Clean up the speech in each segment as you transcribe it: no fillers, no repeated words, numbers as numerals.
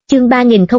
Chương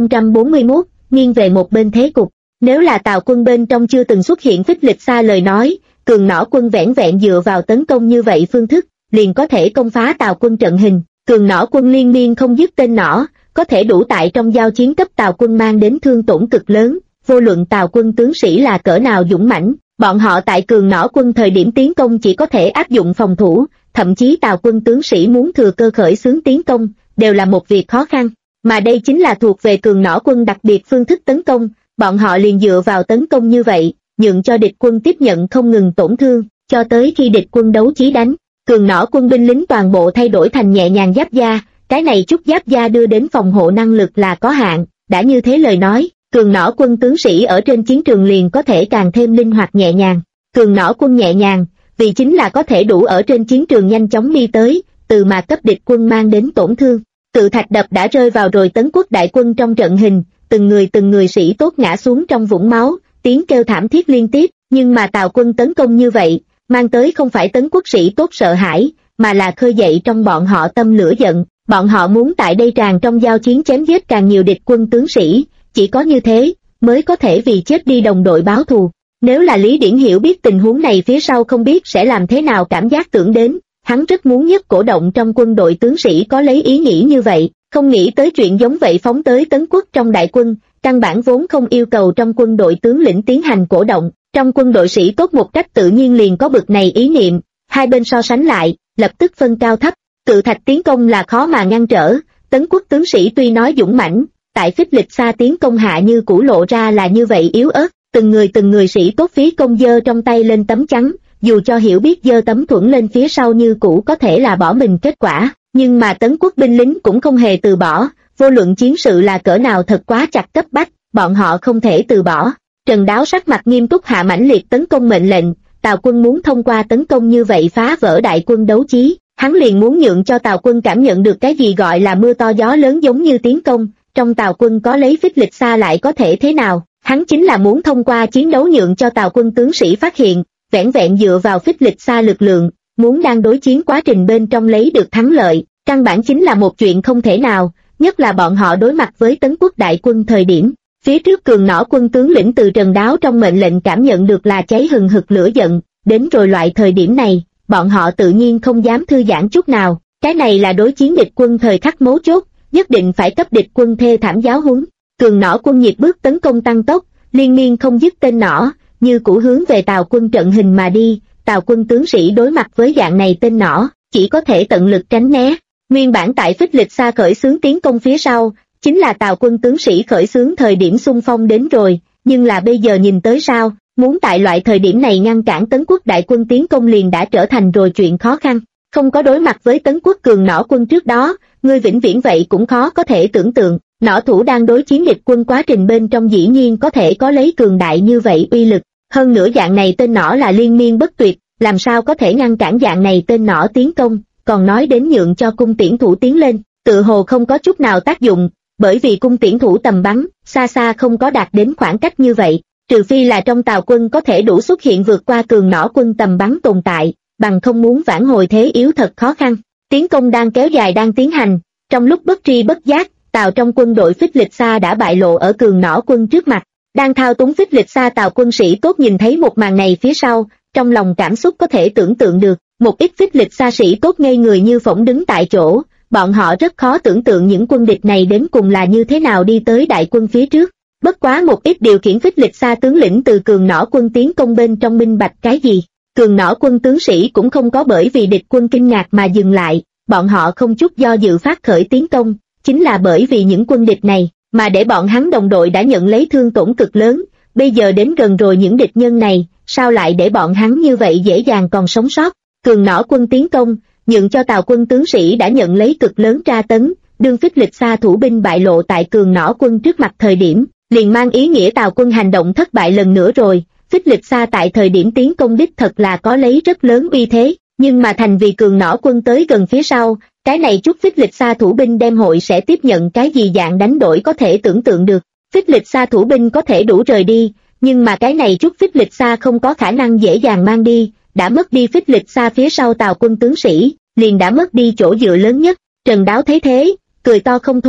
3041, nghiêng về một bên thế cục. Nếu là Tào quân bên trong chưa từng xuất hiện phích lịch xa lời nói, Cường Nỏ quân vẻn vẹn dựa vào tấn công như vậy phương thức, liền có thể công phá Tào quân trận hình. Cường Nỏ quân liên miên không dứt tên nỏ, có thể đủ tại trong giao chiến cấp Tào quân mang đến thương tổn cực lớn. Vô luận Tào quân tướng sĩ là cỡ nào dũng mãnh, bọn họ tại Cường Nỏ quân thời điểm tiến công chỉ có thể áp dụng phòng thủ, thậm chí Tào quân tướng sĩ muốn thừa cơ khởi xướng tiến công, đều là một việc khó khăn. Mà đây chính là thuộc về Cường Nỏ quân đặc biệt phương thức tấn công, bọn họ liền dựa vào tấn công như vậy, nhượng cho địch quân tiếp nhận không ngừng tổn thương, cho tới khi địch quân đấu chí đánh. Cường Nỏ quân binh lính toàn bộ thay đổi thành nhẹ nhàng giáp da, cái này chút giáp da đưa đến phòng hộ năng lực là có hạn, đã như thế lời nói, Cường Nỏ quân tướng sĩ ở trên chiến trường liền có thể càng thêm linh hoạt nhẹ nhàng. Cường Nỏ quân nhẹ nhàng, vì chính là có thể đủ ở trên chiến trường nhanh chóng đi tới, từ mà cấp địch quân mang đến tổn thương. Cự thạch đập đã rơi vào rồi Tấn quốc đại quân trong trận hình, từng người sĩ tốt ngã xuống trong vũng máu, tiếng kêu thảm thiết liên tiếp, nhưng mà Tào quân tấn công như vậy, mang tới không phải Tấn quốc sĩ tốt sợ hãi, mà là khơi dậy trong bọn họ tâm lửa giận, bọn họ muốn tại đây tràn trong giao chiến chém giết càng nhiều địch quân tướng sĩ, chỉ có như thế, mới có thể vì chết đi đồng đội báo thù. Nếu là Lý Điển hiểu biết tình huống này phía sau không biết sẽ làm thế nào cảm giác tưởng đến, hắn rất muốn nhất cổ động trong quân đội tướng sĩ có lấy ý nghĩ như vậy, không nghĩ tới chuyện giống vậy phóng tới Tấn quốc trong đại quân, căn bản vốn không yêu cầu trong quân đội tướng lĩnh tiến hành cổ động, trong quân đội sĩ tốt một cách tự nhiên liền có bực này ý niệm, hai bên so sánh lại, lập tức phân cao thấp, cự thạch tiến công là khó mà ngăn trở, Tấn quốc tướng sĩ tuy nói dũng mãnh, tại phích lịch xa tiến công hạ như cũ lộ ra là như vậy yếu ớt, từng người sĩ tốt phí công giơ trong tay lên tấm chắn, dù cho hiểu biết giơ tấm thuẫn lên phía sau như cũ có thể là bỏ mình kết quả, nhưng mà Tấn quốc binh lính cũng không hề từ bỏ, vô luận chiến sự là cỡ nào thật quá chặt cấp bách, bọn họ không thể từ bỏ. Trần Đáo sắc mặt nghiêm túc hạ mãnh liệt tấn công mệnh lệnh, Tào quân muốn thông qua tấn công như vậy phá vỡ đại quân đấu chí, hắn liền muốn nhượng cho Tào quân cảm nhận được cái gì gọi là mưa to gió lớn giống như tiến công, trong Tào quân có lấy phích lịch xa lại có thể thế nào, hắn chính là muốn thông qua chiến đấu nhượng cho Tào quân tướng sĩ phát hiện, vẻn vẹn dựa vào phích lịch xa lực lượng, muốn đang đối chiến quá trình bên trong lấy được thắng lợi, căn bản chính là một chuyện không thể nào, nhất là bọn họ đối mặt với Tấn quốc đại quân thời điểm. Phía trước Cường Nỏ quân tướng lĩnh từ Trần Đáo trong mệnh lệnh cảm nhận được là cháy hừng hực lửa giận, đến rồi loại thời điểm này, bọn họ tự nhiên không dám thư giãn chút nào, cái này là đối chiến địch quân thời khắc mấu chốt, nhất định phải cấp địch quân thê thảm giáo huấn. Cường Nỏ quân nhiệt bước tấn công tăng tốc, liên miên không dứt tên nỏ, như cũ hướng về Tào quân trận hình mà đi, Tào quân tướng sĩ đối mặt với dạng này tên nỏ, chỉ có thể tận lực tránh né. Nguyên bản tại phích lịch xa khởi xướng tiến công phía sau, chính là Tào quân tướng sĩ khởi xướng thời điểm xung phong đến rồi, nhưng là bây giờ nhìn tới sao, muốn tại loại thời điểm này ngăn cản Tấn quốc đại quân tiến công liền đã trở thành rồi chuyện khó khăn. Không có đối mặt với Tấn quốc Cường Nỏ quân trước đó, ngươi vĩnh viễn vậy cũng khó có thể tưởng tượng, nỏ thủ đang đối chiến địch quân quá trình bên trong dĩ nhiên có thể có lấy cường đại như vậy uy lực, hơn nữa dạng này tên nỏ là liên miên bất tuyệt, làm sao có thể ngăn cản dạng này tên nỏ tiến công, còn nói đến nhượng cho cung tiễn thủ tiến lên, tự hồ không có chút nào tác dụng, bởi vì cung tiễn thủ tầm bắn, xa xa không có đạt đến khoảng cách như vậy, trừ phi là trong Tào quân có thể đủ xuất hiện vượt qua Cường Nỏ quân tầm bắn tồn tại, bằng không muốn vãn hồi thế yếu thật khó khăn. Tiến công đang kéo dài đang tiến hành, trong lúc bất tri bất giác, Tào trong quân đội phích lịch xa đã bại lộ ở Cường Nỏ quân trước mặt, đang thao túng phích lịch xa Tào quân sĩ tốt nhìn thấy một màn này phía sau, trong lòng cảm xúc có thể tưởng tượng được, một ít phích lịch xa sĩ tốt ngây người như phỗng đứng tại chỗ, bọn họ rất khó tưởng tượng những quân địch này đến cùng là như thế nào đi tới đại quân phía trước. Bất quá một ít điều khiển phích lịch xa tướng lĩnh từ Cường Nỏ quân tiến công bên trong minh bạch cái gì. Cường Nỏ quân tướng sĩ cũng không có bởi vì địch quân kinh ngạc mà dừng lại, bọn họ không chút do dự phát khởi tiến công, chính là bởi vì những quân địch này, mà để bọn hắn đồng đội đã nhận lấy thương tổn cực lớn, bây giờ đến gần rồi những địch nhân này, sao lại để bọn hắn như vậy dễ dàng còn sống sót. Cường Nỏ quân tiến công, nhượng cho Tào quân tướng sĩ đã nhận lấy cực lớn tra tấn, đương phích lịch xa thủ binh bại lộ tại Cường Nỏ quân trước mặt thời điểm, liền mang ý nghĩa Tào quân hành động thất bại lần nữa rồi. Phích lịch xa tại thời điểm tiến công đích thật là có lấy rất lớn uy thế, nhưng mà thành vì Cường Nỏ quân tới gần phía sau, cái này chút phích lịch xa thủ binh đem hội sẽ tiếp nhận cái gì dạng đánh đổi có thể tưởng tượng được. Phích lịch xa thủ binh có thể đủ rời đi, nhưng mà cái này chút phích lịch xa không có khả năng dễ dàng mang đi, đã mất đi phích lịch xa phía sau Tào quân tướng sĩ, liền đã mất đi chỗ dựa lớn nhất. Trần Đáo thấy thế, cười to không thôi,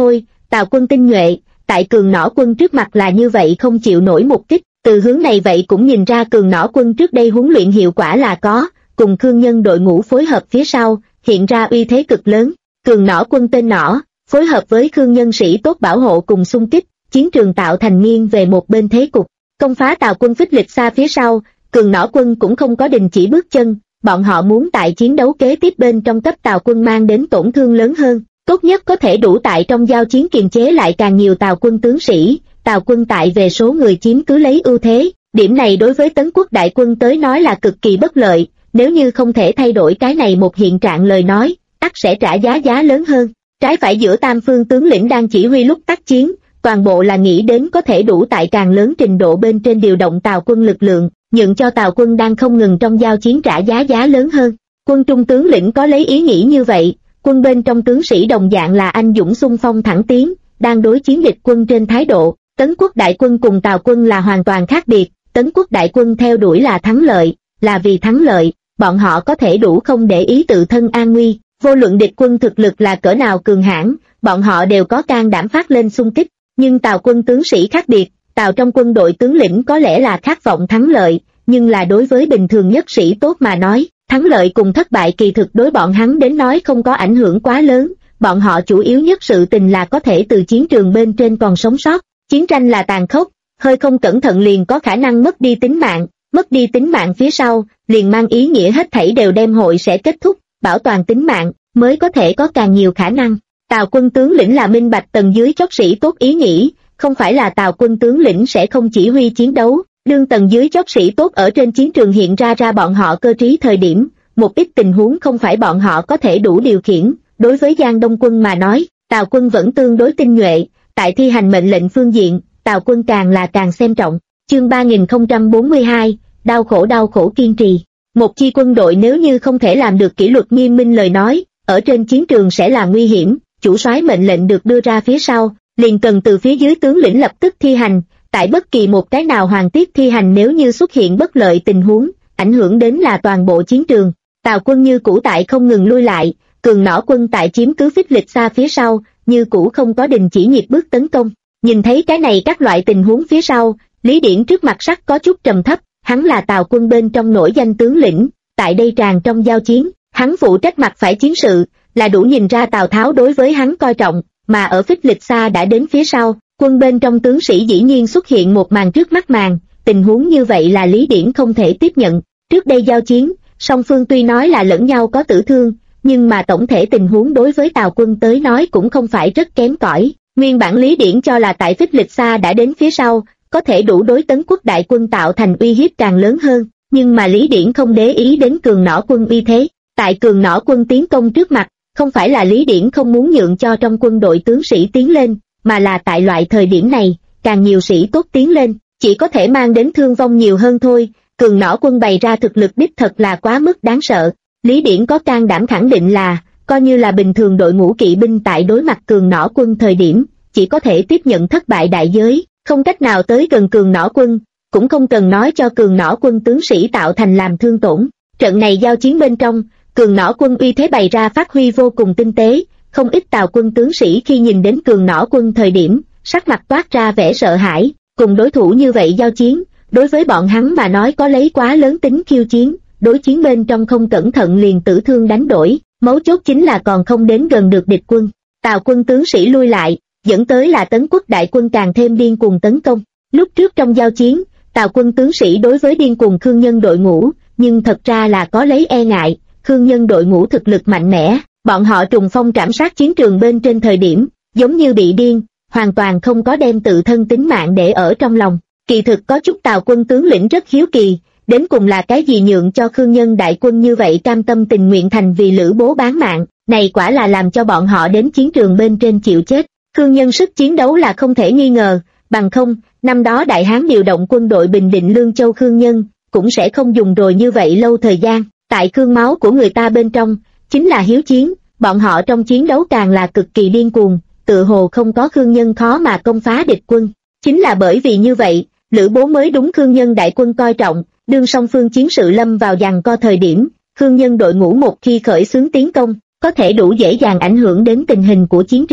Tào quân tinh nhuệ, tại Cường Nỏ quân trước mặt là như vậy không chịu nổi một kích. Từ hướng này vậy cũng nhìn ra Cường Nỏ quân trước đây huấn luyện hiệu quả là có, cùng Khương Nhân đội ngũ phối hợp phía sau, hiện ra uy thế cực lớn. Cường Nỏ quân tên Nỏ, phối hợp với Khương Nhân sĩ tốt bảo hộ cùng xung kích, chiến trường tạo thành nghiêng về một bên thế cục. Công phá Tào quân phích lịch xa phía sau, Cường Nỏ quân cũng không có đình chỉ bước chân, bọn họ muốn tại chiến đấu kế tiếp bên trong cấp Tào quân mang đến tổn thương lớn hơn, tốt nhất có thể đủ tại trong giao chiến kiềm chế lại càng nhiều Tào quân tướng sĩ. Tào quân tại về số người chiếm cứ lấy ưu thế, điểm này đối với Tấn quốc đại quân tới nói là cực kỳ bất lợi, nếu như không thể thay đổi cái này một hiện trạng lời nói, ắt sẽ trả giá lớn hơn. Trái phải giữa tam phương tướng lĩnh đang chỉ huy lúc tác chiến, toàn bộ là nghĩ đến có thể đủ tại càng lớn trình độ bên trên điều động Tào quân lực lượng, nhượng cho Tào quân đang không ngừng trong giao chiến trả giá lớn hơn. Quân trung tướng lĩnh có lấy ý nghĩ như vậy, quân bên trong tướng sĩ đồng dạng là anh dũng xung phong thẳng tiến, đang đối chiến địch quân trên thái độ. Tấn quốc đại quân cùng Tào quân là hoàn toàn khác biệt, Tấn quốc đại quân theo đuổi là thắng lợi, là vì thắng lợi, bọn họ có thể đủ không để ý tự thân an nguy, vô luận địch quân thực lực là cỡ nào cường hãn, bọn họ đều có can đảm phát lên xung kích, nhưng Tào quân tướng sĩ khác biệt, Tào trong quân đội tướng lĩnh có lẽ là khát vọng thắng lợi, nhưng là đối với bình thường nhất sĩ tốt mà nói, thắng lợi cùng thất bại kỳ thực đối bọn hắn đến nói không có ảnh hưởng quá lớn, bọn họ chủ yếu nhất sự tình là có thể từ chiến trường bên trên còn sống sót. Chiến tranh là tàn khốc, hơi không cẩn thận liền có khả năng mất đi tính mạng phía sau, liền mang ý nghĩa hết thảy đều đem hội sẽ kết thúc, bảo toàn tính mạng, mới có thể có càng nhiều khả năng. Tào quân tướng lĩnh là minh bạch tầng dưới chót sĩ tốt ý nghĩ, không phải là Tào quân tướng lĩnh sẽ không chỉ huy chiến đấu, đương tầng dưới chót sĩ tốt ở trên chiến trường hiện ra bọn họ cơ trí thời điểm, một ít tình huống không phải bọn họ có thể đủ điều khiển, đối với Giang Đông quân mà nói, Tào quân vẫn tương đối tinh nhuệ. Tại thi hành mệnh lệnh phương diện, Tào quân càng xem trọng. Chương 3042, đau khổ kiên trì. Một chi quân đội nếu như không thể làm được kỷ luật nghiêm minh lời nói, ở trên chiến trường sẽ là nguy hiểm, chủ soái mệnh lệnh được đưa ra phía sau, liền cần từ phía dưới tướng lĩnh lập tức thi hành, tại bất kỳ một cái nào hoàn tiếp thi hành nếu như xuất hiện bất lợi tình huống, ảnh hưởng đến là toàn bộ chiến trường. Tào quân như cũ tại không ngừng lui lại, Cường Nỏ quân tại chiếm cứ phích lịch xa phía sau, như cũ không có đình chỉ nhịp bước tấn công. Nhìn thấy cái này các loại tình huống phía sau, Lý Điển trước mặt sắc có chút trầm thấp, hắn là Tào quân bên trong nổi danh tướng lĩnh, tại đây tràn trong giao chiến, hắn phụ trách mặt phải chiến sự, là đủ nhìn ra Tào Tháo đối với hắn coi trọng, mà ở phích lịch xa đã đến phía sau, quân bên trong tướng sĩ dĩ nhiên xuất hiện một màn trước mắt màn, tình huống như vậy là Lý Điển không thể tiếp nhận. Trước đây giao chiến, song phương tuy nói là lẫn nhau có tử thương, nhưng mà tổng thể tình huống đối với Tào quân tới nói cũng không phải rất kém cỏi. Nguyên bản Lý Điển cho là tại phích lịch xa đã đến phía sau, có thể đủ đối Tấn quốc đại quân tạo thành uy hiếp càng lớn hơn, nhưng mà Lý Điển không để ý đến Cường Nỏ quân uy thế. Tại Cường Nỏ quân tiến công trước mặt, không phải là Lý Điển không muốn nhượng cho trong quân đội tướng sĩ tiến lên, mà là tại loại thời điểm này, càng nhiều sĩ tốt tiến lên, chỉ có thể mang đến thương vong nhiều hơn thôi. Cường Nỏ quân bày ra thực lực đích thật là quá mức đáng sợ. Lý Điển có can đảm khẳng định là, coi như là bình thường đội ngũ kỵ binh tại đối mặt Cường Nỏ quân thời điểm, chỉ có thể tiếp nhận thất bại đại giới, không cách nào tới gần Cường Nỏ quân, cũng không cần nói cho Cường Nỏ quân tướng sĩ tạo thành làm thương tổn. Trận này giao chiến bên trong, Cường Nỏ quân uy thế bày ra phát huy vô cùng tinh tế, không ít Tào quân tướng sĩ khi nhìn đến Cường Nỏ quân thời điểm, sắc mặt toát ra vẻ sợ hãi, cùng đối thủ như vậy giao chiến, đối với bọn hắn mà nói có lấy quá lớn tính khiêu chiến, đối chiến bên trong không cẩn thận liền tử thương đánh đổi, mấu chốt chính là còn không đến gần được địch quân. Tào quân tướng sĩ lui lại, dẫn tới là Tấn quốc đại quân càng thêm điên cuồng tấn công. Lúc trước trong giao chiến, Tào quân tướng sĩ đối với điên cuồng Khương Nhân đội ngũ, nhưng thật ra là có lấy e ngại, Khương Nhân đội ngũ thực lực mạnh mẽ, bọn họ trùng phong trảm sát chiến trường bên trên thời điểm, giống như bị điên, hoàn toàn không có đem tự thân tính mạng để ở trong lòng. Kỳ thực có chút Tào quân tướng lĩnh rất hiếu kỳ, đến cùng là cái gì nhượng cho Khương Nhân đại quân như vậy cam tâm tình nguyện thành vì Lữ Bố bán mạng, này quả là làm cho bọn họ đến chiến trường bên trên chịu chết. Khương Nhân sức chiến đấu là không thể nghi ngờ, bằng không, năm đó Đại Hán điều động quân đội bình định Lương Châu Khương Nhân, cũng sẽ không dùng rồi như vậy lâu thời gian. Tại Khương máu của người ta bên trong, chính là hiếu chiến, bọn họ trong chiến đấu càng là cực kỳ điên cuồng, tự hồ không có Khương Nhân khó mà công phá địch quân. Chính là bởi vì như vậy, Lữ Bố mới đúng Khương Nhân đại quân coi trọng, đương song phương chiến sự lâm vào giằng co thời điểm, Khương Nhân đội ngũ một khi khởi xướng tiến công, có thể đủ dễ dàng ảnh hưởng đến tình hình của chiến trường.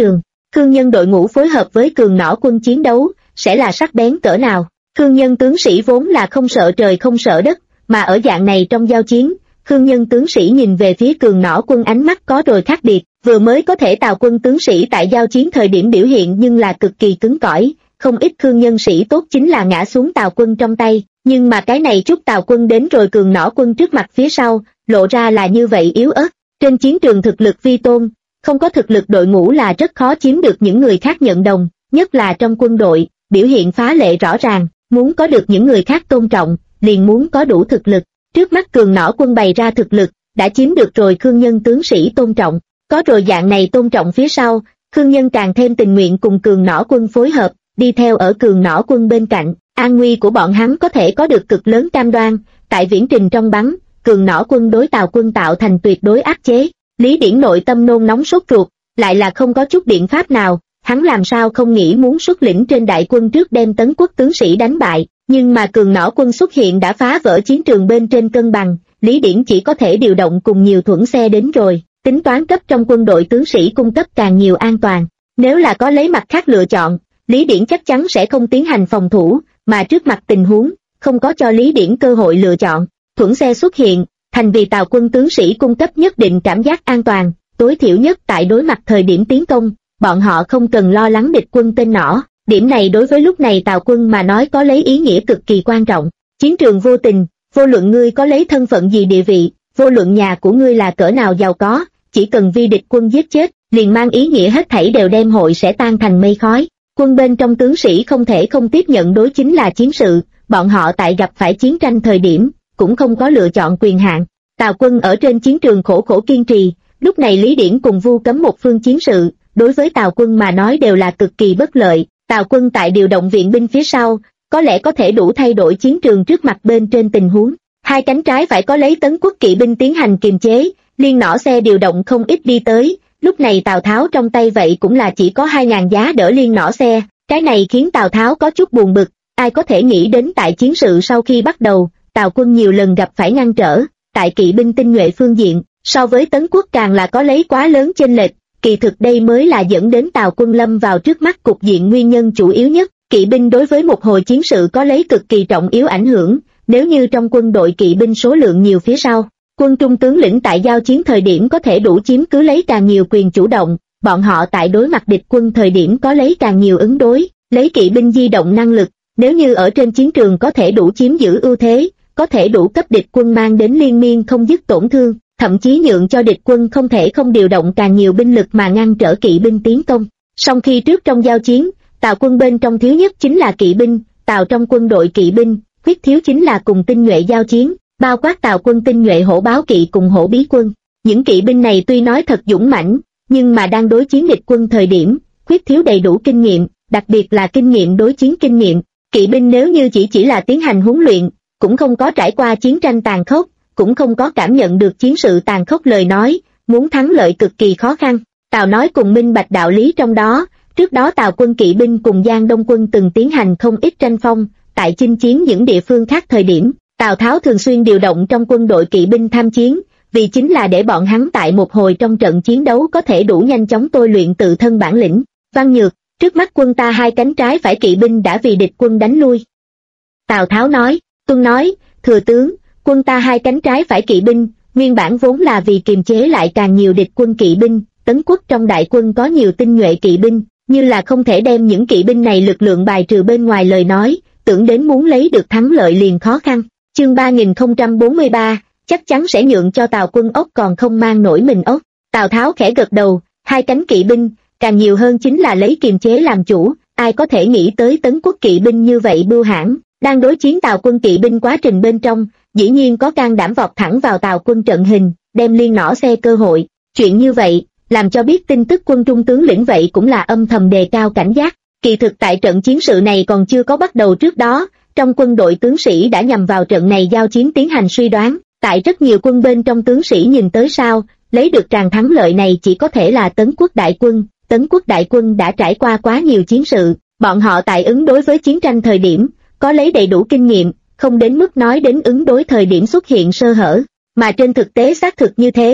Khương Nhân đội ngũ phối hợp với Cường Nỏ quân chiến đấu, sẽ là sắc bén cỡ nào. Khương Nhân tướng sĩ vốn là không sợ trời không sợ đất, mà ở dạng này trong giao chiến, Khương Nhân tướng sĩ nhìn về phía Cường Nỏ quân ánh mắt có rồi khác biệt, vừa mới có thể Tào quân tướng sĩ tại giao chiến thời điểm biểu hiện nhưng là cực kỳ cứng cỏi, không ít Khương Nhân sĩ tốt chính là ngã xuống Tào quân trong tay, nhưng mà cái này chút Tào quân đến rồi Cường Nỏ quân trước mặt phía sau, lộ ra là như vậy yếu ớt. Trên chiến trường thực lực vi tôn, không có thực lực đội ngũ là rất khó chiếm được những người khác nhận đồng, nhất là trong quân đội, biểu hiện phá lệ rõ ràng, muốn có được những người khác tôn trọng, liền muốn có đủ thực lực. Trước mắt Cường Nỏ quân bày ra thực lực, đã chiếm được rồi Khương Nhân tướng sĩ tôn trọng, có rồi dạng này tôn trọng phía sau, Khương Nhân càng thêm tình nguyện cùng Cường Nỏ quân phối hợp, đi theo ở Cường Nỏ quân bên cạnh, an nguy của bọn hắn có thể có được cực lớn cam đoan, tại viễn trình trong bắn, Cường Nỏ quân đối Tào quân tạo thành tuyệt đối áp chế. Lý Điển nội tâm nôn nóng sốt ruột, lại là không có chút biện pháp nào, hắn làm sao không nghĩ muốn xuất lĩnh trên đại quân trước đem Tấn Quốc tướng sĩ đánh bại, nhưng mà Cường Nỏ quân xuất hiện đã phá vỡ chiến trường bên trên cân bằng, Lý Điển chỉ có thể điều động cùng nhiều thuẫn xe đến rồi, tính toán cấp trong quân đội tướng sĩ cung cấp càng nhiều an toàn. Nếu là có lấy mặt khác lựa chọn, Lý Điển chắc chắn sẽ không tiến hành phòng thủ, mà trước mặt tình huống, không có cho Lý Điển cơ hội lựa chọn, thuẫn xe xuất hiện, thành vì Tào quân tướng sĩ cung cấp nhất định cảm giác an toàn, tối thiểu nhất tại đối mặt thời điểm tiến công, bọn họ không cần lo lắng địch quân tên nỏ, điểm này đối với lúc này Tào quân mà nói có lấy ý nghĩa cực kỳ quan trọng. Chiến trường vô tình, vô luận ngươi có lấy thân phận gì địa vị, vô luận nhà của ngươi là cỡ nào giàu có, chỉ cần vi địch quân giết chết, liền mang ý nghĩa hết thảy đều đem hội sẽ tan thành mây khói. Quân bên trong tướng sĩ không thể không tiếp nhận đối chính là chiến sự, bọn họ tại gặp phải chiến tranh thời điểm, cũng không có lựa chọn quyền hạn. Tào quân ở trên chiến trường khổ khổ kiên trì, lúc này Lý Điển cùng Vu Cấm một phương chiến sự, đối với Tào quân mà nói đều là cực kỳ bất lợi. Tào quân tại điều động viện binh phía sau, có lẽ có thể đủ thay đổi chiến trường trước mặt bên trên tình huống. Hai cánh trái phải có lấy Tấn Quốc kỵ binh tiến hành kiềm chế, liên nỏ xe điều động không ít đi tới, lúc này Tào Tháo trong tay vậy cũng là chỉ có 2.000 giá đỡ liên nỏ xe, cái này khiến Tào Tháo có chút buồn bực, ai có thể nghĩ đến tại chiến sự sau khi bắt đầu, Tào quân nhiều lần gặp phải ngăn trở, tại kỵ binh tinh nhuệ phương diện, so với Tấn Quốc càng là có lấy quá lớn chênh lệch, kỳ thực đây mới là dẫn đến Tào quân lâm vào trước mắt cục diện nguyên nhân chủ yếu nhất. Kỵ binh đối với một hồi chiến sự có lấy cực kỳ trọng yếu ảnh hưởng, nếu như trong quân đội kỵ binh số lượng nhiều phía sau, quân trung tướng lĩnh tại giao chiến thời điểm có thể đủ chiếm cứ lấy càng nhiều quyền chủ động, bọn họ tại đối mặt địch quân thời điểm có lấy càng nhiều ứng đối, lấy kỵ binh di động năng lực, nếu như ở trên chiến trường có thể đủ chiếm giữ ưu thế, có thể đủ cấp địch quân mang đến liên miên không dứt tổn thương, thậm chí nhượng cho địch quân không thể không điều động càng nhiều binh lực mà ngăn trở kỵ binh tiến công. Song khi trước trong giao chiến, Tào quân bên trong thiếu nhất chính là kỵ binh, Tào trong quân đội kỵ binh, khuyết thiếu chính là cùng tinh nhuệ giao chiến, bao quát Tào quân tinh nhuệ hổ báo kỵ cùng hổ bí quân. Những kỵ binh này tuy nói thật dũng mãnh, nhưng mà đang đối chiến địch quân thời điểm, khuyết thiếu đầy đủ kinh nghiệm, đặc biệt là kinh nghiệm đối chiến kinh nghiệm. Kỵ binh nếu như chỉ là tiến hành huấn luyện, cũng không có trải qua chiến tranh tàn khốc, cũng không có cảm nhận được chiến sự tàn khốc lời nói, muốn thắng lợi cực kỳ khó khăn. Tào nói cùng minh bạch đạo lý trong đó. Trước đó Tào quân kỵ binh cùng Giang Đông quân từng tiến hành không ít tranh phong, tại chinh chiến những địa phương khác thời điểm, Tào Tháo thường xuyên điều động trong quân đội kỵ binh tham chiến, vì chính là để bọn hắn tại một hồi trong trận chiến đấu có thể đủ nhanh chóng tôi luyện tự thân bản lĩnh. Văn Nhược, trước mắt quân ta hai cánh trái phải kỵ binh đã vì địch quân đánh lui. Tào Tháo nói, Tuân nói, thừa tướng, quân ta hai cánh trái phải kỵ binh, nguyên bản vốn là vì kiềm chế lại càng nhiều địch quân kỵ binh, Tấn Quốc trong đại quân có nhiều tinh nhuệ kỵ binh, như là không thể đem những kỵ binh này lực lượng bài trừ bên ngoài lời nói, tưởng đến muốn lấy được thắng lợi liền khó khăn. Chương 3043, chắc chắn sẽ nhượng cho Tào quân ốc còn không mang nổi mình ốc. Tào Tháo khẽ gật đầu, hai cánh kỵ binh, càng nhiều hơn chính là lấy kiềm chế làm chủ, ai có thể nghĩ tới Tấn Quốc kỵ binh như vậy bưu hãn, đang đối chiến Tào quân kỵ binh quá trình bên trong, dĩ nhiên có can đảm vọt thẳng vào Tào quân trận hình, đem liên nỏ xe cơ hội, chuyện như vậy, làm cho biết tin tức quân trung tướng lĩnh vậy cũng là âm thầm đề cao cảnh giác. Kỳ thực tại trận chiến sự này còn chưa có bắt đầu trước đó, trong quân đội tướng sĩ đã nhằm vào trận này giao chiến tiến hành suy đoán, tại rất nhiều quân bên trong tướng sĩ nhìn tới sau, lấy được tràng thắng lợi này chỉ có thể là Tấn Quốc đại quân. Tấn Quốc đại quân đã trải qua quá nhiều chiến sự, bọn họ tại ứng đối với chiến tranh thời điểm, có lấy đầy đủ kinh nghiệm, không đến mức nói đến ứng đối thời điểm xuất hiện sơ hở, mà trên thực tế xác thực như thế.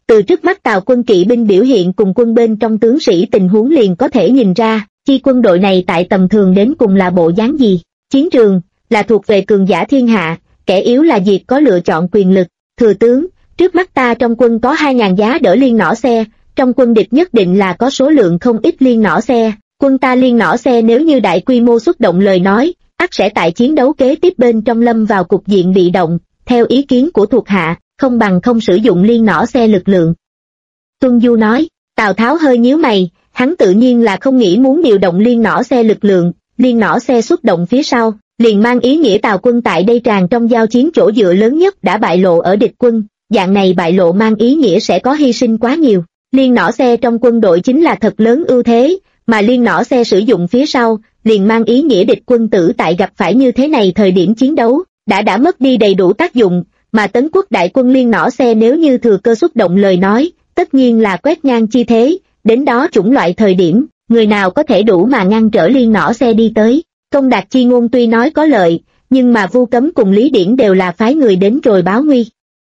Từ trước mắt Tào quân kỵ binh biểu hiện cùng quân bên trong tướng sĩ tình huống liền có thể nhìn ra, chi quân đội này tại tầm thường đến cùng là bộ dáng gì. Chiến trường là thuộc về cường giả thiên hạ, kẻ yếu là diệt có lựa chọn quyền lực. Thừa tướng, trước mắt ta trong quân có 2.000 giá đỡ liên nỏ xe, trong quân địch nhất định là có số lượng không ít liên nỏ xe. Quân ta liên nỏ xe nếu như đại quy mô xuất động lời nói, ắt sẽ tại chiến đấu kế tiếp bên trong lâm vào cục diện bị động. Theo ý kiến của thuộc hạ, không bằng không sử dụng liên nỏ xe lực lượng. Tuân Du nói. Tào Tháo hơi nhíu mày, hắn tự nhiên là không nghĩ muốn điều động liên nỏ xe lực lượng. Liên nỏ xe xuất động phía sau, liền mang ý nghĩa Tào quân tại đây tràn trong giao chiến chỗ dựa lớn nhất đã bại lộ ở địch quân. Dạng này bại lộ mang ý nghĩa sẽ có hy sinh quá nhiều. Liên nỏ xe trong quân đội chính là thật lớn ưu thế, mà liên nỏ xe sử dụng phía sau, liền mang ý nghĩa địch quân tử tại gặp phải như thế này thời điểm chiến đấu, đã mất đi đầy đủ tác dụng, mà Tấn quốc đại quân liên nỏ xe nếu như thừa cơ xuất động lời nói, tất nhiên là quét ngang chi thế, đến đó chủng loại thời điểm, người nào có thể đủ mà ngăn trở liên nỏ xe đi tới. Công Đạt chi ngôn tuy nói có lợi, nhưng mà Vu Cấm cùng Lý Điển đều là phái người đến rồi báo nguy.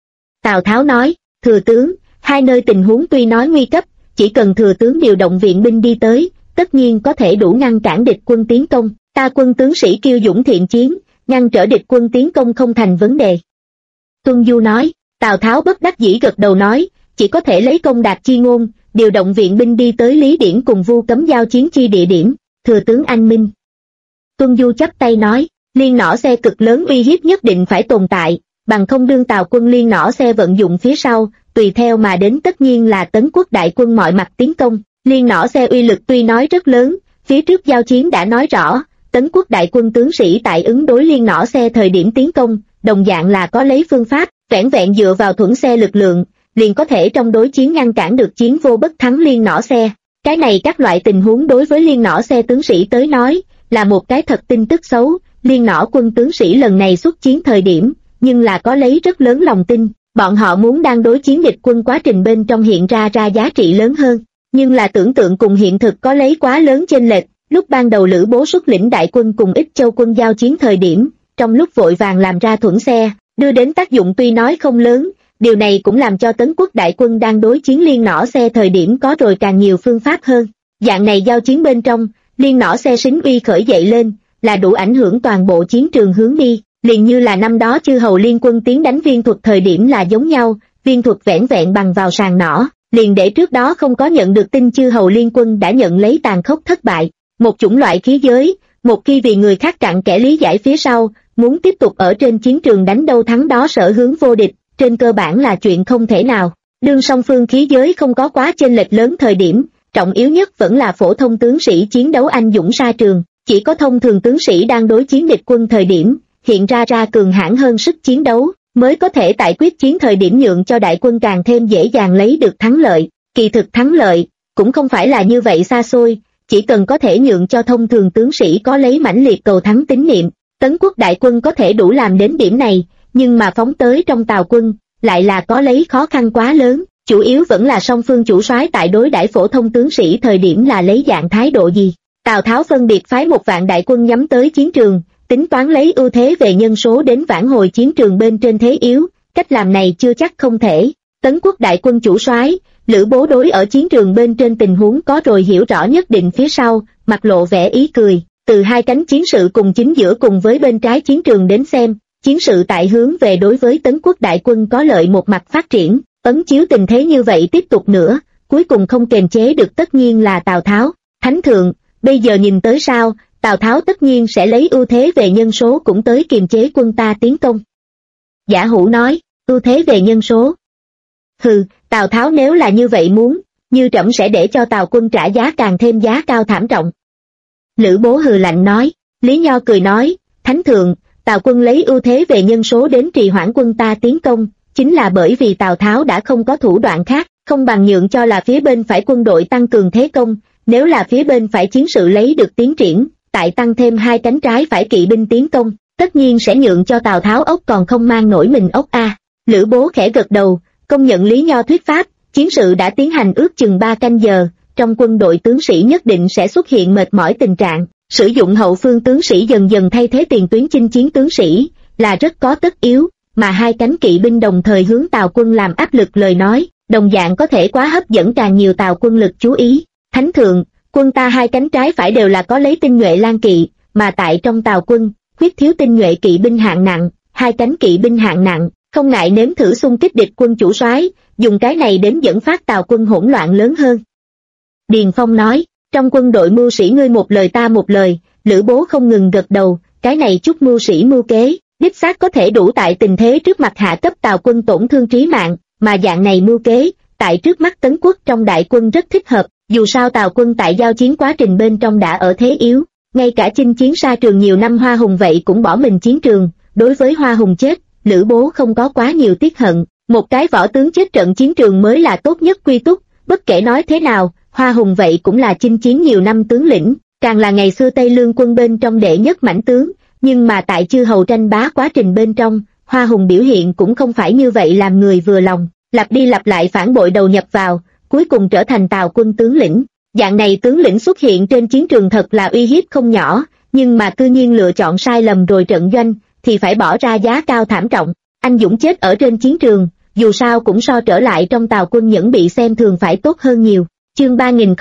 Tào Tháo nói, thừa tướng, hai nơi tình huống tuy nói nguy cấp, chỉ cần thừa tướng điều động viện binh đi tới, tất nhiên có thể đủ ngăn cản địch quân tiến công, ta quân tướng sĩ kiêu dũng thiện chiến, ngăn trở địch quân tiến công không thành vấn đề. Tuân Du nói. Tào Tháo bất đắc dĩ gật đầu nói, chỉ có thể lấy Công Đạt chi ngôn, điều động viện binh đi tới Lý Điển cùng Vu Cấm giao chiến chi địa điểm, thừa tướng anh minh. Tuân Du chắp tay nói, liên nỏ xe cực lớn uy hiếp nhất định phải tồn tại, bằng không đương Tào quân liên nỏ xe vận dụng phía sau, tùy theo mà đến tất nhiên là Tấn quốc đại quân mọi mặt tiến công. Liên nỏ xe uy lực tuy nói rất lớn, phía trước giao chiến đã nói rõ, Tấn quốc đại quân tướng sĩ tại ứng đối liên nỏ xe thời điểm tiến công, đồng dạng là có lấy phương pháp, vẻn vẹn dựa vào thuẫn xe lực lượng, liền có thể trong đối chiến ngăn cản được chiến vô bất thắng liên nỏ xe. Cái này các loại tình huống đối với liên nỏ xe tướng sĩ tới nói, là một cái thật tin tức xấu. Liên nỏ quân tướng sĩ lần này xuất chiến thời điểm, nhưng là có lấy rất lớn lòng tin, bọn họ muốn đang đối chiến địch quân quá trình bên trong hiện ra giá trị lớn hơn, nhưng là tưởng tượng cùng hiện thực có lấy quá lớn chênh lệch. Lúc ban đầu Lữ Bố xuất lĩnh đại quân cùng Ích Châu quân giao chiến thời điểm, trong lúc vội vàng làm ra thuẫn xe, đưa đến tác dụng tuy nói không lớn, điều này cũng làm cho Tấn quốc đại quân đang đối chiến liên nỏ xe thời điểm có rồi càng nhiều phương pháp hơn. Dạng này giao chiến bên trong, liên nỏ xe sính uy khởi dậy lên, là đủ ảnh hưởng toàn bộ chiến trường hướng đi, liền như là năm đó chư hầu liên quân tiến đánh Viên Thuật thời điểm là giống nhau. Viên Thuật vẻn vẹn bằng vào sàn nỏ, liền để trước đó không có nhận được tin chư hầu liên quân đã nhận lấy tàn khốc thất bại. Một chủng loại khí giới, một khi vì người khác cặn kẽ lý giải phía sau, muốn tiếp tục ở trên chiến trường đánh đâu thắng đó sở hướng vô địch, trên cơ bản là chuyện không thể nào. Đương song phương khí giới không có quá chênh lệch lớn thời điểm, trọng yếu nhất vẫn là phổ thông tướng sĩ chiến đấu anh dũng sa trường, chỉ có thông thường tướng sĩ đang đối chiến địch quân thời điểm, hiện ra cường hãn hơn sức chiến đấu, mới có thể tại quyết chiến thời điểm nhượng cho đại quân càng thêm dễ dàng lấy được thắng lợi. Kỳ thực thắng lợi, cũng không phải là như vậy xa xôi, chỉ cần có thể nhượng cho thông thường tướng sĩ có lấy mãnh liệt cầu thắng tín niệm, Tấn quốc đại quân có thể đủ làm đến điểm này, nhưng mà phóng tới trong Tào quân, lại là có lấy khó khăn quá lớn, chủ yếu vẫn là song phương chủ soái tại đối đãi phổ thông tướng sĩ thời điểm là lấy dạng thái độ gì. Tào Tháo phân biệt phái 1 vạn đại quân nhắm tới chiến trường, tính toán lấy ưu thế về nhân số đến vãn hồi chiến trường bên trên thế yếu, cách làm này chưa chắc không thể. Tấn quốc đại quân chủ soái Lữ Bố đối ở chiến trường bên trên tình huống có rồi hiểu rõ nhất định phía sau, mặt lộ vẻ ý cười, từ hai cánh chiến sự cùng chính giữa cùng với bên trái chiến trường đến xem, chiến sự tại hướng về đối với Tấn quốc đại quân có lợi một mặt phát triển, ấn chiếu tình thế như vậy tiếp tục nữa, cuối cùng không kềm chế được tất nhiên là Tào Tháo. Thánh thượng, bây giờ nhìn tới sao, Tào Tháo tất nhiên sẽ lấy ưu thế về nhân số cũng tới kiềm chế quân ta tiến công. Giả Hữu nói, ưu thế về nhân số. Hừ, Tào Tháo nếu là như vậy muốn, như trẫm sẽ để cho Tào quân trả giá càng thêm giá cao thảm trọng. Lữ Bố hừ lạnh nói. Lý Nho cười nói, Thánh thượng, Tào quân lấy ưu thế về nhân số đến trì hoãn quân ta tiến công, chính là bởi vì Tào Tháo đã không có thủ đoạn khác, không bằng nhượng cho là phía bên phải quân đội tăng cường thế công, nếu là phía bên phải chiến sự lấy được tiến triển, tại tăng thêm hai cánh trái phải kỵ binh tiến công, tất nhiên sẽ nhượng cho Tào Tháo ốc còn không mang nổi mình ốc a. Lữ Bố khẽ gật đầu, công nhận Lý Nho thuyết pháp, chiến sự đã tiến hành ước chừng 3 canh giờ, trong quân đội tướng sĩ nhất định sẽ xuất hiện mệt mỏi tình trạng, sử dụng hậu phương tướng sĩ dần dần thay thế tiền tuyến chinh chiến tướng sĩ, là rất có tất yếu, mà hai cánh kỵ binh đồng thời hướng Tào quân làm áp lực lời nói, đồng dạng có thể quá hấp dẫn càng nhiều Tào quân lực chú ý. Thánh thượng, quân ta hai cánh trái phải đều là có lấy tinh nhuệ lang kỵ, mà tại trong Tào quân, khuyết thiếu tinh nhuệ kỵ binh hạng nặng, hai cánh kỵ binh hạng nặng, không ngại nếm thử xung kích địch quân chủ soái, dùng cái này đến dẫn phát Tào quân hỗn loạn lớn hơn. Điền Phong nói, trong quân đội mưu sĩ ngươi một lời ta một lời, Lữ Bố không ngừng gật đầu, cái này chút mưu sĩ mưu kế, đích xác có thể đủ tại tình thế trước mặt hạ cấp Tào quân tổn thương trí mạng, mà dạng này mưu kế, tại trước mắt Tấn quốc trong đại quân rất thích hợp, dù sao Tào quân tại giao chiến quá trình bên trong đã ở thế yếu, ngay cả chinh chiến xa trường nhiều năm Hoa Hùng vậy cũng bỏ mình chiến trường, đối với Hoa Hùng chết, Lữ Bố không có quá nhiều tiếc hận, một cái võ tướng chết trận chiến trường mới là tốt nhất quy túc, bất kể nói thế nào, Hoa Hùng vậy cũng là chinh chiến nhiều năm tướng lĩnh, càng là ngày xưa Tây Lương quân bên trong đệ nhất mãnh tướng, nhưng mà tại chư hầu tranh bá quá trình bên trong, Hoa Hùng biểu hiện cũng không phải như vậy làm người vừa lòng, lặp đi lặp lại phản bội đầu nhập vào, cuối cùng trở thành Tào quân tướng lĩnh. Dạng này tướng lĩnh xuất hiện trên chiến trường thật là uy hiếp không nhỏ, nhưng mà cư nhiên lựa chọn sai lầm rồi trận doanh, thì phải bỏ ra giá cao thảm trọng. Anh dũng chết ở trên chiến trường, dù sao cũng so trở lại trong Tào quân những bị xem thường phải tốt hơn nhiều. Chương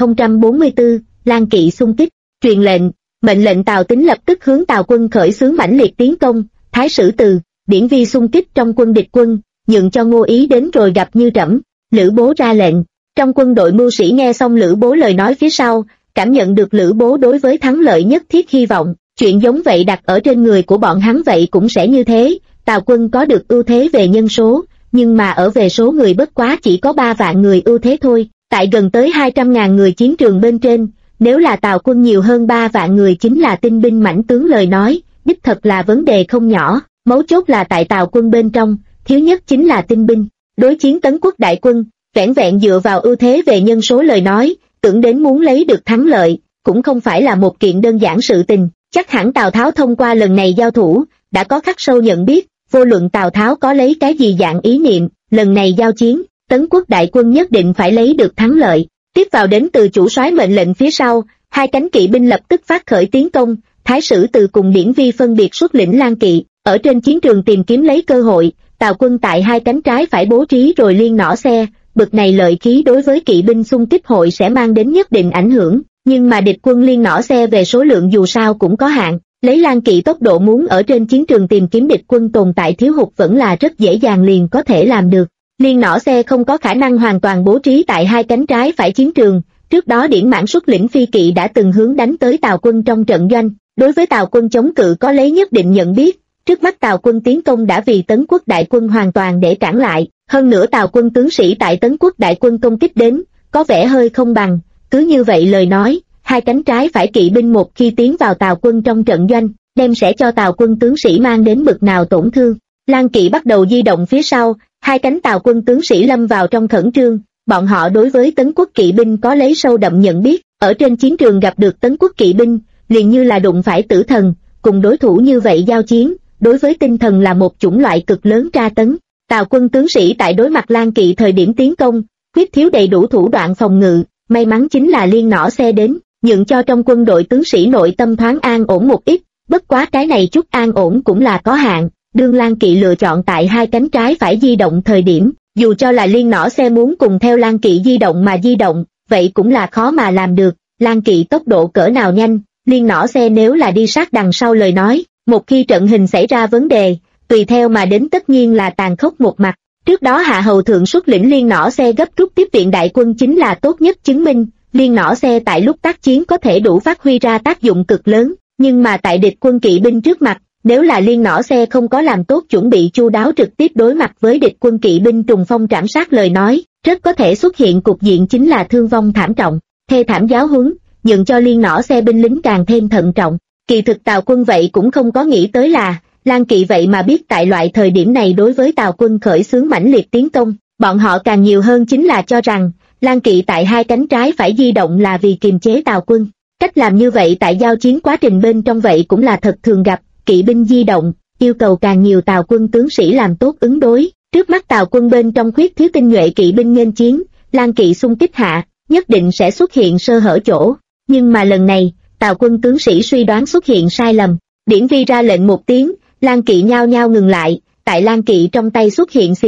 3044, Lang kỵ xung kích, truyền lệnh, mệnh lệnh Tào Tín lập tức hướng Tào quân khởi xướng mãnh liệt tiến công, Thái Sử Từ, Điển Vi xung kích trong quân địch quân, nhượng cho Ngô Ý đến rồi gặp như trẫm. Lữ Bố ra lệnh. Trong quân đội mưu sĩ nghe xong Lữ Bố lời nói phía sau, cảm nhận được Lữ Bố đối với thắng lợi nhất thiết hy vọng, chuyện giống vậy đặt ở trên người của bọn hắn vậy cũng sẽ như thế. Tào quân có được ưu thế về nhân số, nhưng mà ở về số người bất quá chỉ có 3 vạn người ưu thế thôi, tại gần tới 200.000 người chiến trường bên trên, nếu là Tào quân nhiều hơn 3 vạn người chính là tinh binh mãnh tướng lời nói, đích thật là vấn đề không nhỏ, mấu chốt là tại Tào quân bên trong, thiếu nhất chính là tinh binh. Đối chiến Tấn quốc đại quân, vẻn vẹn dựa vào ưu thế về nhân số lời nói, tưởng đến muốn lấy được thắng lợi, cũng không phải là một kiện đơn giản sự tình, chắc hẳn Tào Tháo thông qua lần này giao thủ, đã có khắc sâu nhận biết, vô luận Tào Tháo có lấy cái gì dạng ý niệm, lần này giao chiến, Tấn quốc đại quân nhất định phải lấy được thắng lợi. Tiếp vào đến từ chủ soái mệnh lệnh phía sau, hai cánh kỵ binh lập tức phát khởi tiến công, Thái Sử Từ cùng Điển Vi phân biệt xuất lĩnh lang kỵ, ở trên chiến trường tìm kiếm lấy cơ hội, Tào quân tại hai cánh trái phải bố trí rồi liên nỏ xe, bực này lợi khí đối với kỵ binh xung kích hội sẽ mang đến nhất định ảnh hưởng, nhưng mà địch quân liên nỏ xe về số lượng dù sao cũng có hạn, lấy lang kỵ tốc độ muốn ở trên chiến trường tìm kiếm địch quân tồn tại thiếu hụt vẫn là rất dễ dàng liền có thể làm được. Liên nỏ xe không có khả năng hoàn toàn bố trí tại hai cánh trái phải chiến trường, trước đó Điển Mãn xuất lĩnh phi kỵ đã từng hướng đánh tới Tào quân trong trận doanh, đối với Tào quân chống cự có lấy nhất định nhận biết, trước mắt Tào quân tiến công đã vì Tấn quốc đại quân hoàn toàn để cản lại, hơn nữa Tào quân tướng sĩ tại Tấn quốc đại quân công kích đến, có vẻ hơi không bằng, cứ như vậy lời nói, hai cánh trái phải kỵ binh một khi tiến vào Tào quân trong trận doanh, đem sẽ cho Tào quân tướng sĩ mang đến bực nào tổn thương. Lang kỵ bắt đầu di động phía sau, hai cánh Tào quân tướng sĩ lâm vào trong khẩn trương, bọn họ đối với Tấn quốc kỵ binh có lấy sâu đậm nhận biết, ở trên chiến trường gặp được Tấn quốc kỵ binh, liền như là đụng phải tử thần, cùng đối thủ như vậy giao chiến, đối với tinh thần là một chủng loại cực lớn tra tấn. Tào quân tướng sĩ tại đối mặt lang kỵ thời điểm tiến công, khuyết thiếu đầy đủ thủ đoạn phòng ngự, may mắn chính là liên nỏ xe đến, nhượng cho trong quân đội tướng sĩ nội tâm thoáng an ổn một ít, bất quá cái này chút an ổn cũng là có hạn, đương lang kỵ lựa chọn tại hai cánh trái phải di động thời điểm, dù cho là liên nỏ xe muốn cùng theo lang kỵ di động mà di động, vậy cũng là khó mà làm được, lang kỵ tốc độ cỡ nào nhanh, liên nỏ xe nếu là đi sát đằng sau lời nói, một khi trận hình xảy ra vấn đề, tùy theo mà đến tất nhiên là tàn khốc một mặt. Trước đó Hạ Hầu Thượng xuất lĩnh liên nỏ xe gấp rút tiếp viện đại quân chính là tốt nhất chứng minh, liên nỏ xe tại lúc tác chiến có thể đủ phát huy ra tác dụng cực lớn, nhưng mà tại địch quân kỵ binh trước mặt, nếu là liên nỏ xe không có làm tốt chuẩn bị chu đáo trực tiếp đối mặt với địch quân kỵ binh trùng phong trảm sát lời nói, rất có thể xuất hiện cục diện chính là thương vong thảm trọng, thê thảm giáo huấn, nhượng cho liên nỏ xe binh lính càng thêm thận trọng. Kỳ thực Tào quân vậy cũng không có nghĩ tới là, lang kỵ vậy mà biết tại loại thời điểm này đối với Tào quân khởi xướng mãnh liệt tiến công, bọn họ càng nhiều hơn chính là cho rằng, lang kỵ tại hai cánh trái phải di động là vì kiềm chế Tào quân. Cách làm như vậy tại giao chiến quá trình bên trong vậy cũng là thật thường gặp, kỵ binh di động, yêu cầu càng nhiều Tào quân tướng sĩ làm tốt ứng đối. Trước mắt Tào quân bên trong khuyết thiếu tinh nhuệ kỵ binh nghênh chiến, lang kỵ xung kích hạ, nhất định sẽ xuất hiện sơ hở chỗ. Nhưng mà lần này, Tào quân tướng sĩ suy đoán xuất hiện sai lầm. Điển Vi ra lệnh một tiếng, lang kỵ nhao nhao ngừng lại, tại lang kỵ trong tay xuất hiện xiềng xích,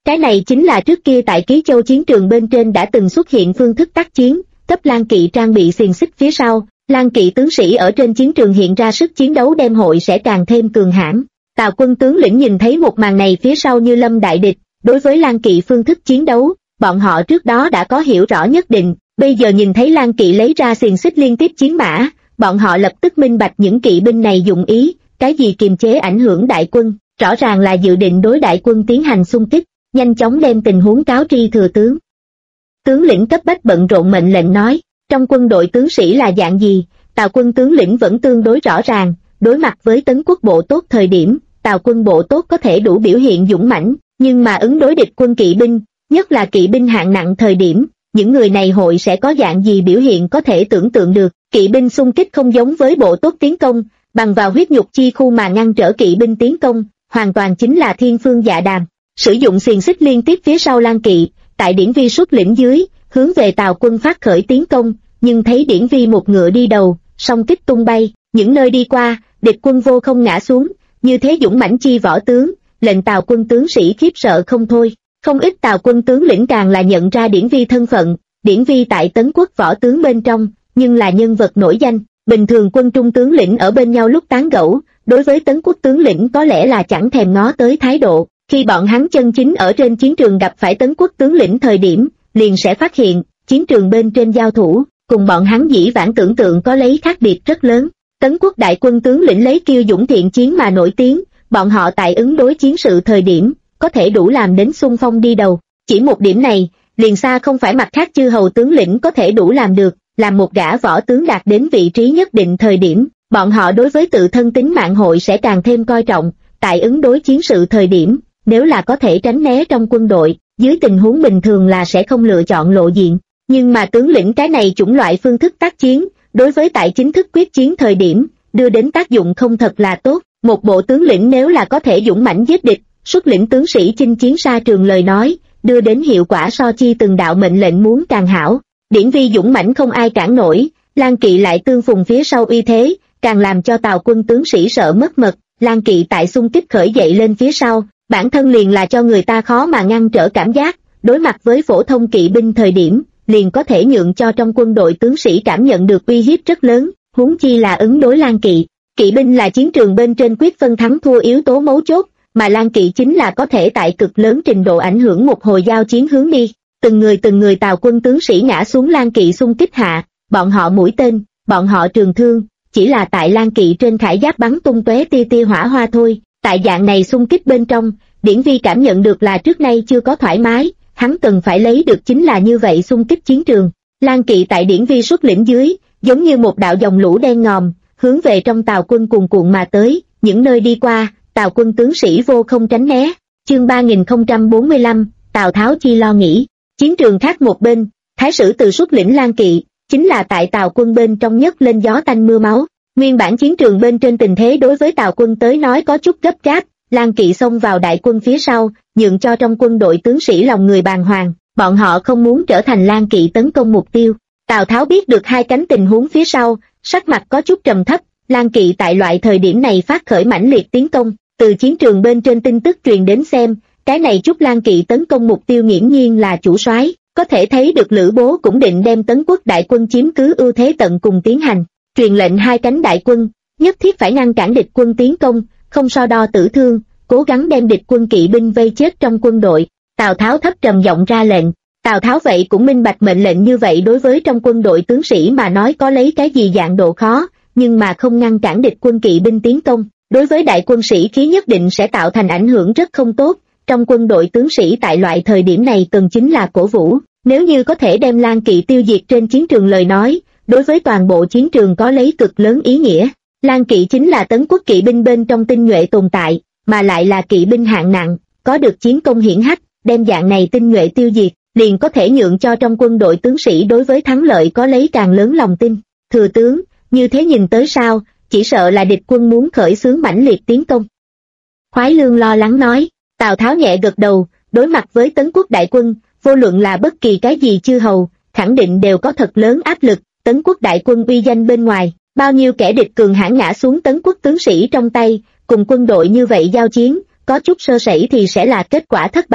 Cái này chính là trước kia tại Ký Châu chiến trường bên trên đã từng xuất hiện phương thức tác chiến, cấp Lan Kỵ trang bị xiềng xích phía sau, Lan Kỵ tướng sĩ ở trên chiến trường hiện ra sức chiến đấu đem hội sẽ càng thêm cường hãn. Tào quân tướng lĩnh nhìn thấy một màn này phía sau như lâm đại địch, đối với Lan Kỵ phương thức chiến đấu, bọn họ trước đó đã có hiểu rõ nhất định, bây giờ nhìn thấy Lan Kỵ lấy ra xiềng xích liên tiếp chiến mã, bọn họ lập tức minh bạch những kỵ binh này dụng ý, cái gì kiềm chế ảnh hưởng đại quân, rõ ràng là dự định đối đại quân tiến hành xung kích, nhanh chóng đem tình huống cáo tri thừa tướng. Tướng lĩnh cấp bách bận rộn mệnh lệnh nói, trong quân đội tướng sĩ là dạng gì, Tào quân tướng lĩnh vẫn tương đối rõ ràng, đối mặt với Tấn quốc bộ tốt thời điểm, Tào quân bộ tốt có thể đủ biểu hiện dũng mãnh, nhưng mà ứng đối địch quân kỵ binh, nhất là kỵ binh hạng nặng thời điểm, những người này hội sẽ có dạng gì biểu hiện có thể tưởng tượng được. Kỵ binh xung kích không giống với bộ tốt tiến công, bằng vào huyết nhục chi khu mà ngăn trở kỵ binh tiến công, hoàn toàn chính là thiên phương dạ đàm. Sử dụng xiềng xích liên tiếp phía sau Lan Kỵ, tại Điển Vi xuất lĩnh dưới, hướng về Tào quân phát khởi tiến công, nhưng thấy Điển Vi một ngựa đi đầu, song kích tung bay, những nơi đi qua, địch quân vô không ngã xuống, như thế dũng mãnh chi võ tướng, lệnh Tào quân tướng sĩ khiếp sợ không thôi. Không ít Tào quân tướng lĩnh càng là nhận ra Điển Vi thân phận, Điển Vi tại Tấn quốc võ tướng bên trong, nhưng là nhân vật nổi danh, bình thường quân trung tướng lĩnh ở bên nhau lúc tán gẫu, đối với Tấn quốc tướng lĩnh có lẽ là chẳng thèm ngó tới thái độ, khi bọn hắn chân chính ở trên chiến trường gặp phải Tấn quốc tướng lĩnh thời điểm, liền sẽ phát hiện, chiến trường bên trên giao thủ, cùng bọn hắn dĩ vãng tưởng tượng có lấy khác biệt rất lớn. Tấn quốc đại quân tướng lĩnh lấy kiêu dũng thiện chiến mà nổi tiếng, bọn họ tại ứng đối chiến sự thời điểm, có thể đủ làm đến xung phong đi đầu, chỉ một điểm này, liền xa không phải mặt khác chư hầu tướng lĩnh có thể đủ làm được, làm một gã võ tướng đạt đến vị trí nhất định thời điểm, bọn họ đối với tự thân tính mạng hội sẽ càng thêm coi trọng, tại ứng đối chiến sự thời điểm, nếu là có thể tránh né trong quân đội, dưới tình huống bình thường là sẽ không lựa chọn lộ diện, nhưng mà tướng lĩnh cái này chủng loại phương thức tác chiến, đối với tại chính thức quyết chiến thời điểm, đưa đến tác dụng không thật là tốt, một bộ tướng lĩnh nếu là có thể dũng mãnh giết địch, xuất lĩnh tướng sĩ chinh chiến xa trường lời nói, đưa đến hiệu quả so chi từng đạo mệnh lệnh muốn càng hảo. Điển Vi dũng mãnh không ai cản nổi, Lan Kỵ lại tương phùng phía sau uy thế, càng làm cho Tào quân tướng sĩ sợ mất mật. Lan Kỵ tại xung kích khởi dậy lên phía sau, bản thân liền là cho người ta khó mà ngăn trở cảm giác, đối mặt với phổ thông kỵ binh thời điểm, liền có thể nhượng cho trong quân đội tướng sĩ cảm nhận được uy hiếp rất lớn, huống chi là ứng đối Lan Kỵ. Kỵ binh là chiến trường bên trên quyết phân thắng thua yếu tố mấu chốt, mà Lan Kỵ chính là có thể tại cực lớn trình độ ảnh hưởng một hồi giao chiến hướng đi. Từng người Tào quân tướng sĩ ngã xuống Lan Kỵ xung kích hạ, bọn họ mũi tên, bọn họ trường thương, chỉ là tại Lan Kỵ trên khải giáp bắn tung tóe tia tia hỏa hoa thôi. Tại dạng này xung kích bên trong, Điển Vi cảm nhận được là trước nay chưa có thoải mái, hắn cần phải lấy được chính là như vậy xung kích chiến trường. Lan Kỵ tại Điển Vi xuất lĩnh dưới, giống như một đạo dòng lũ đen ngòm, hướng về trong Tào quân cuồn cuộn mà tới, những nơi đi qua, Tào quân tướng sĩ vô không tránh né. Chương 3045, Tào Tháo chi lo nghĩ. Chiến trường khác một bên, Thái sử Từ xuất lĩnh Lan Kỵ, chính là tại Tào quân bên trong nhất lên gió tanh mưa máu. Nguyên bản chiến trường bên trên tình thế đối với Tào quân tới nói có chút gấp gáp, Lan Kỵ xông vào đại quân phía sau, nhượng cho trong quân đội tướng sĩ lòng người bàng hoàng, bọn họ không muốn trở thành Lan Kỵ tấn công mục tiêu. Tào Tháo biết được hai cánh tình huống phía sau, sắc mặt có chút trầm thấp, Lan Kỵ tại loại thời điểm này phát khởi mãnh liệt tiến công, từ chiến trường bên trên tin tức truyền đến xem, cái này chút Lan Kỵ tấn công mục tiêu nghiễm nhiên là chủ soái, có thể thấy được Lữ Bố cũng định đem Tấn quốc đại quân chiếm cứ ưu thế tận cùng tiến hành, truyền lệnh hai cánh đại quân, nhất thiết phải ngăn cản địch quân tiến công, không so đo tử thương, cố gắng đem địch quân kỵ binh vây chết trong quân đội. Tào Tháo thấp trầm giọng ra lệnh, Tào Tháo vậy cũng minh bạch mệnh lệnh như vậy đối với trong quân đội tướng sĩ mà nói có lấy cái gì dạng độ khó, nhưng mà không ngăn cản địch quân kỵ binh tiến công, đối với đại quân sĩ khí nhất định sẽ tạo thành ảnh hưởng rất không tốt. Trong quân đội tướng sĩ tại loại thời điểm này cần chính là cổ vũ, nếu như có thể đem Lan Kỵ tiêu diệt trên chiến trường lời nói, đối với toàn bộ chiến trường có lấy cực lớn ý nghĩa. Lan Kỵ chính là Tấn quốc kỵ binh bên trong tinh nhuệ tồn tại, mà lại là kỵ binh hạng nặng, có được chiến công hiển hách, đem dạng này tinh nhuệ tiêu diệt, liền có thể nhượng cho trong quân đội tướng sĩ đối với thắng lợi có lấy càng lớn lòng tin. Thừa tướng, như thế nhìn tới sao, chỉ sợ là địch quân muốn khởi xướng mãnh liệt tiến công. Khoái Lương lo lắng nói. Tào Tháo nhẹ gật đầu, đối mặt với Tấn quốc đại quân, vô luận là bất kỳ cái gì chư hầu, khẳng định đều có thật lớn áp lực. Tấn quốc đại quân uy danh bên ngoài, bao nhiêu kẻ địch cường hãn ngã xuống Tấn quốc tướng sĩ trong tay, cùng quân đội như vậy giao chiến, có chút sơ sẩy thì sẽ là kết quả thất bại.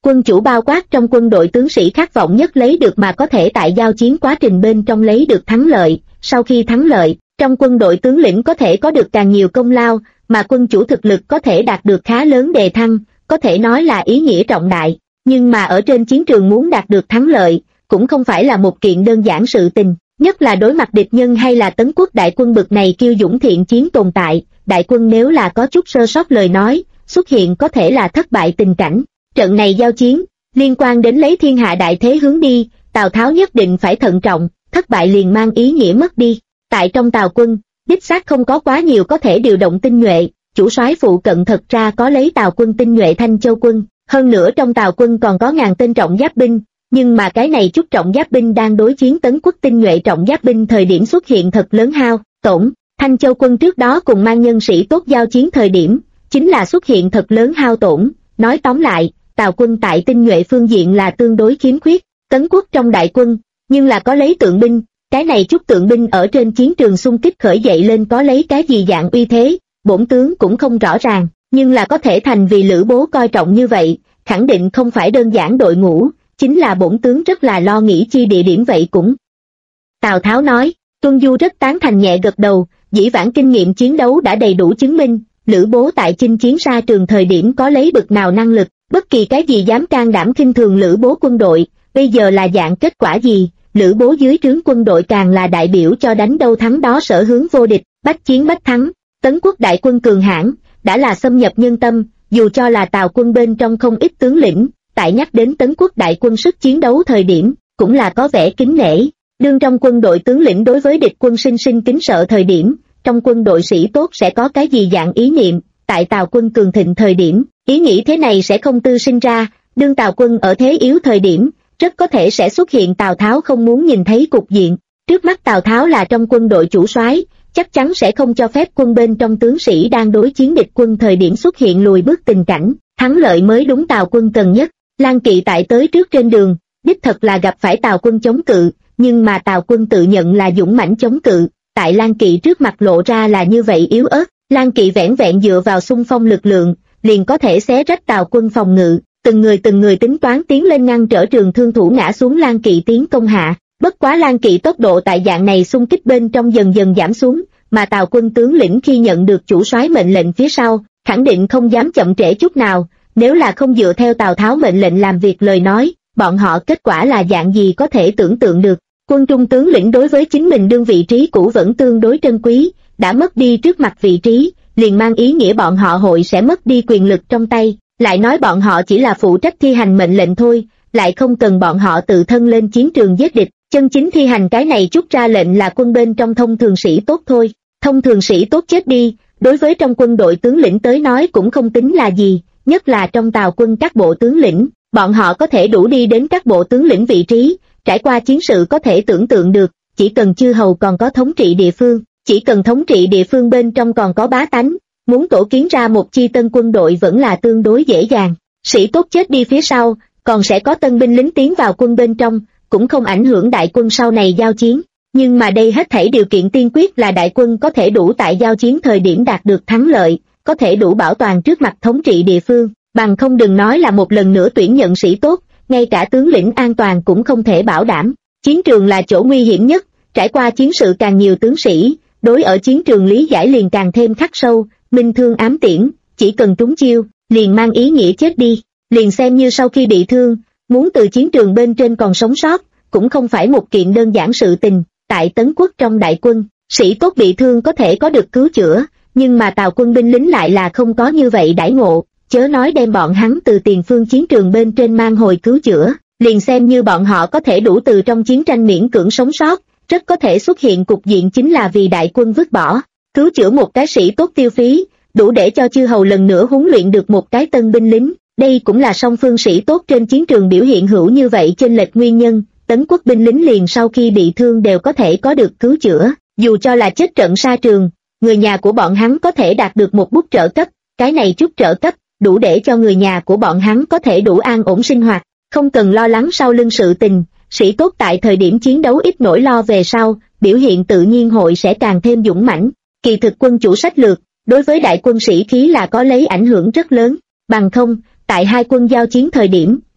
Quân chủ bao quát trong quân đội tướng sĩ khát vọng nhất lấy được mà có thể tại giao chiến quá trình bên trong lấy được thắng lợi. Sau khi thắng lợi, trong quân đội tướng lĩnh có thể có được càng nhiều công lao, mà quân chủ thực lực có thể đạt được khá lớn đề thăng, có thể nói là ý nghĩa trọng đại. Nhưng mà ở trên chiến trường muốn đạt được thắng lợi, cũng không phải là một kiện đơn giản sự tình, nhất là đối mặt địch nhân hay là Tấn quốc đại quân bực này kiêu dũng thiện chiến tồn tại, đại quân nếu là có chút sơ sót lời nói, xuất hiện có thể là thất bại tình cảnh. Trận này giao chiến, liên quan đến lấy thiên hạ đại thế hướng đi, Tào Tháo nhất định phải thận trọng, thất bại liền mang ý nghĩa mất đi. Tại trong Tào quân, đích xác không có quá nhiều có thể điều động tinh nhuệ, chủ soái phụ cận thật ra có lấy Tào quân tinh nhuệ Thanh Châu quân, hơn nữa trong Tào quân còn có ngàn tên trọng giáp binh, nhưng mà cái này chút trọng giáp binh đang đối chiến Tấn quốc tinh nhuệ trọng giáp binh thời điểm xuất hiện thật lớn hao tổn. Thanh Châu quân trước đó cùng mang nhân sĩ tốt giao chiến thời điểm, chính là xuất hiện thật lớn hao tổn. Nói tóm lại, Tào quân tại tinh nhuệ phương diện là tương đối khiếm khuyết. Tấn quốc trong đại quân, nhưng là có lấy tượng binh, cái này chút tượng binh ở trên chiến trường xung kích khởi dậy lên có lấy cái gì dạng uy thế, bổn tướng cũng không rõ ràng, nhưng là có thể thành vì Lữ Bố coi trọng như vậy, khẳng định không phải đơn giản đội ngũ, chính là bổn tướng rất là lo nghĩ chi địa điểm vậy cũng. Tào Tháo nói, Tuân Du rất tán thành nhẹ gật đầu, dĩ vãng kinh nghiệm chiến đấu đã đầy đủ chứng minh, Lữ Bố tại chinh chiến xa trường thời điểm có lấy bực nào năng lực, bất kỳ cái gì dám can đảm khinh thường Lữ Bố quân đội, bây giờ là dạng kết quả gì, Lữ Bố dưới trướng quân đội càng là đại biểu cho đánh đâu thắng đó sở hướng vô địch, bách chiến bách thắng. Tấn quốc đại quân cường hãn đã là xâm nhập nhân tâm, dù cho là Tào quân bên trong không ít tướng lĩnh, tại nhắc đến Tấn quốc đại quân sức chiến đấu thời điểm, cũng là có vẻ kính nể. Đương trong quân đội tướng lĩnh đối với địch quân sinh sinh kính sợ thời điểm, trong quân đội sĩ tốt sẽ có cái gì dạng ý niệm, tại Tào quân cường thịnh thời điểm, ý nghĩ thế này sẽ không tư sinh ra, đương Tào quân ở thế yếu thời điểm, rất có thể sẽ xuất hiện Tào Tháo không muốn nhìn thấy cục diện. Trước mắt Tào Tháo là trong quân đội chủ soái, chắc chắn sẽ không cho phép quân bên trong tướng sĩ đang đối chiến địch quân thời điểm xuất hiện lùi bước tình cảnh, thắng lợi mới đúng Tào quân cần nhất. Lan Kỵ tại tới trước trên đường, đích thật là gặp phải Tào quân chống cự, nhưng mà Tào quân tự nhận là dũng mãnh chống cự, tại Lan Kỵ trước mặt lộ ra là như vậy yếu ớt, Lan Kỵ vẻn vẹn dựa vào xung phong lực lượng, liền có thể xé rách Tào quân phòng ngự, từng người tính toán tiến lên ngăn trở trường thương thủ ngã xuống Lan Kỵ tiến công hạ. Bất quá Lan Kỵ tốc độ tại dạng này xung kích bên trong dần dần giảm xuống, mà Tào quân tướng lĩnh khi nhận được chủ soái mệnh lệnh phía sau, khẳng định không dám chậm trễ chút nào, nếu là không dựa theo Tào Tháo mệnh lệnh làm việc lời nói, bọn họ kết quả là dạng gì có thể tưởng tượng được. Quân trung tướng lĩnh đối với chính mình đương vị trí cũ vẫn tương đối trân quý, đã mất đi trước mặt vị trí, liền mang ý nghĩa bọn họ hội sẽ mất đi quyền lực trong tay, lại nói bọn họ chỉ là phụ trách thi hành mệnh lệnh thôi, lại không cần bọn họ tự thân lên chiến trường giết địch, chân chính thi hành cái này chút ra lệnh là quân bên trong thông thường sĩ tốt thôi. Thông thường sĩ tốt chết đi, đối với trong quân đội tướng lĩnh tới nói cũng không tính là gì, nhất là trong Tào quân các bộ tướng lĩnh, bọn họ có thể đủ đi đến các bộ tướng lĩnh vị trí, trải qua chiến sự có thể tưởng tượng được, chỉ cần chư hầu còn có thống trị địa phương, chỉ cần thống trị địa phương bên trong còn có bá tánh, muốn tổ kiến ra một chi tân quân đội vẫn là tương đối dễ dàng. Sĩ tốt chết đi phía sau, còn sẽ có tân binh lính tiến vào quân bên trong, cũng không ảnh hưởng đại quân sau này giao chiến. Nhưng mà đây hết thảy điều kiện tiên quyết là đại quân có thể đủ tại giao chiến thời điểm đạt được thắng lợi, có thể đủ bảo toàn trước mặt thống trị địa phương, bằng không đừng nói là một lần nữa tuyển nhận sĩ tốt, ngay cả tướng lĩnh an toàn cũng không thể bảo đảm. Chiến trường là chỗ nguy hiểm nhất, trải qua chiến sự càng nhiều tướng sĩ, đối ở chiến trường lý giải liền càng thêm khắc sâu, minh thương ám tiễn, chỉ cần trúng chiêu, liền mang ý nghĩa chết đi, liền xem như sau khi bị thương, muốn từ chiến trường bên trên còn sống sót, cũng không phải một kiện đơn giản sự tình. Tại Tấn quốc trong đại quân, sĩ tốt bị thương có thể có được cứu chữa, nhưng mà Tào quân binh lính lại là không có như vậy đãi ngộ, chớ nói đem bọn hắn từ tiền phương chiến trường bên trên mang hồi cứu chữa, liền xem như bọn họ có thể đủ từ trong chiến tranh miễn cưỡng sống sót, rất có thể xuất hiện cục diện chính là vì đại quân vứt bỏ. Cứu chữa một cái sĩ tốt tiêu phí, đủ để cho chư hầu lần nữa huấn luyện được một cái tân binh lính, đây cũng là song phương sĩ tốt trên chiến trường biểu hiện hữu như vậy chênh lệch nguyên nhân. Tấn quốc binh lính liền sau khi bị thương đều có thể có được cứu chữa, dù cho là chết trận xa trường, người nhà của bọn hắn có thể đạt được một bút trợ cấp, cái này chút trợ cấp, đủ để cho người nhà của bọn hắn có thể đủ an ổn sinh hoạt, không cần lo lắng sau lưng sự tình, sĩ tốt tại thời điểm chiến đấu ít nỗi lo về sau, biểu hiện tự nhiên hội sẽ càng thêm dũng mãnh. Kỳ thực quân chủ sách lược, đối với đại quân sĩ khí là có lấy ảnh hưởng rất lớn, bằng không, tại hai quân giao chiến thời điểm,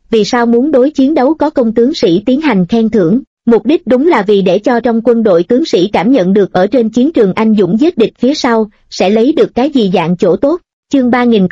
vì sao muốn đối chiến đấu có công tướng sĩ tiến hành khen thưởng, mục đích đúng là vì để cho trong quân đội tướng sĩ cảm nhận được ở trên chiến trường anh dũng giết địch phía sau, sẽ lấy được cái gì dạng chỗ tốt. Chương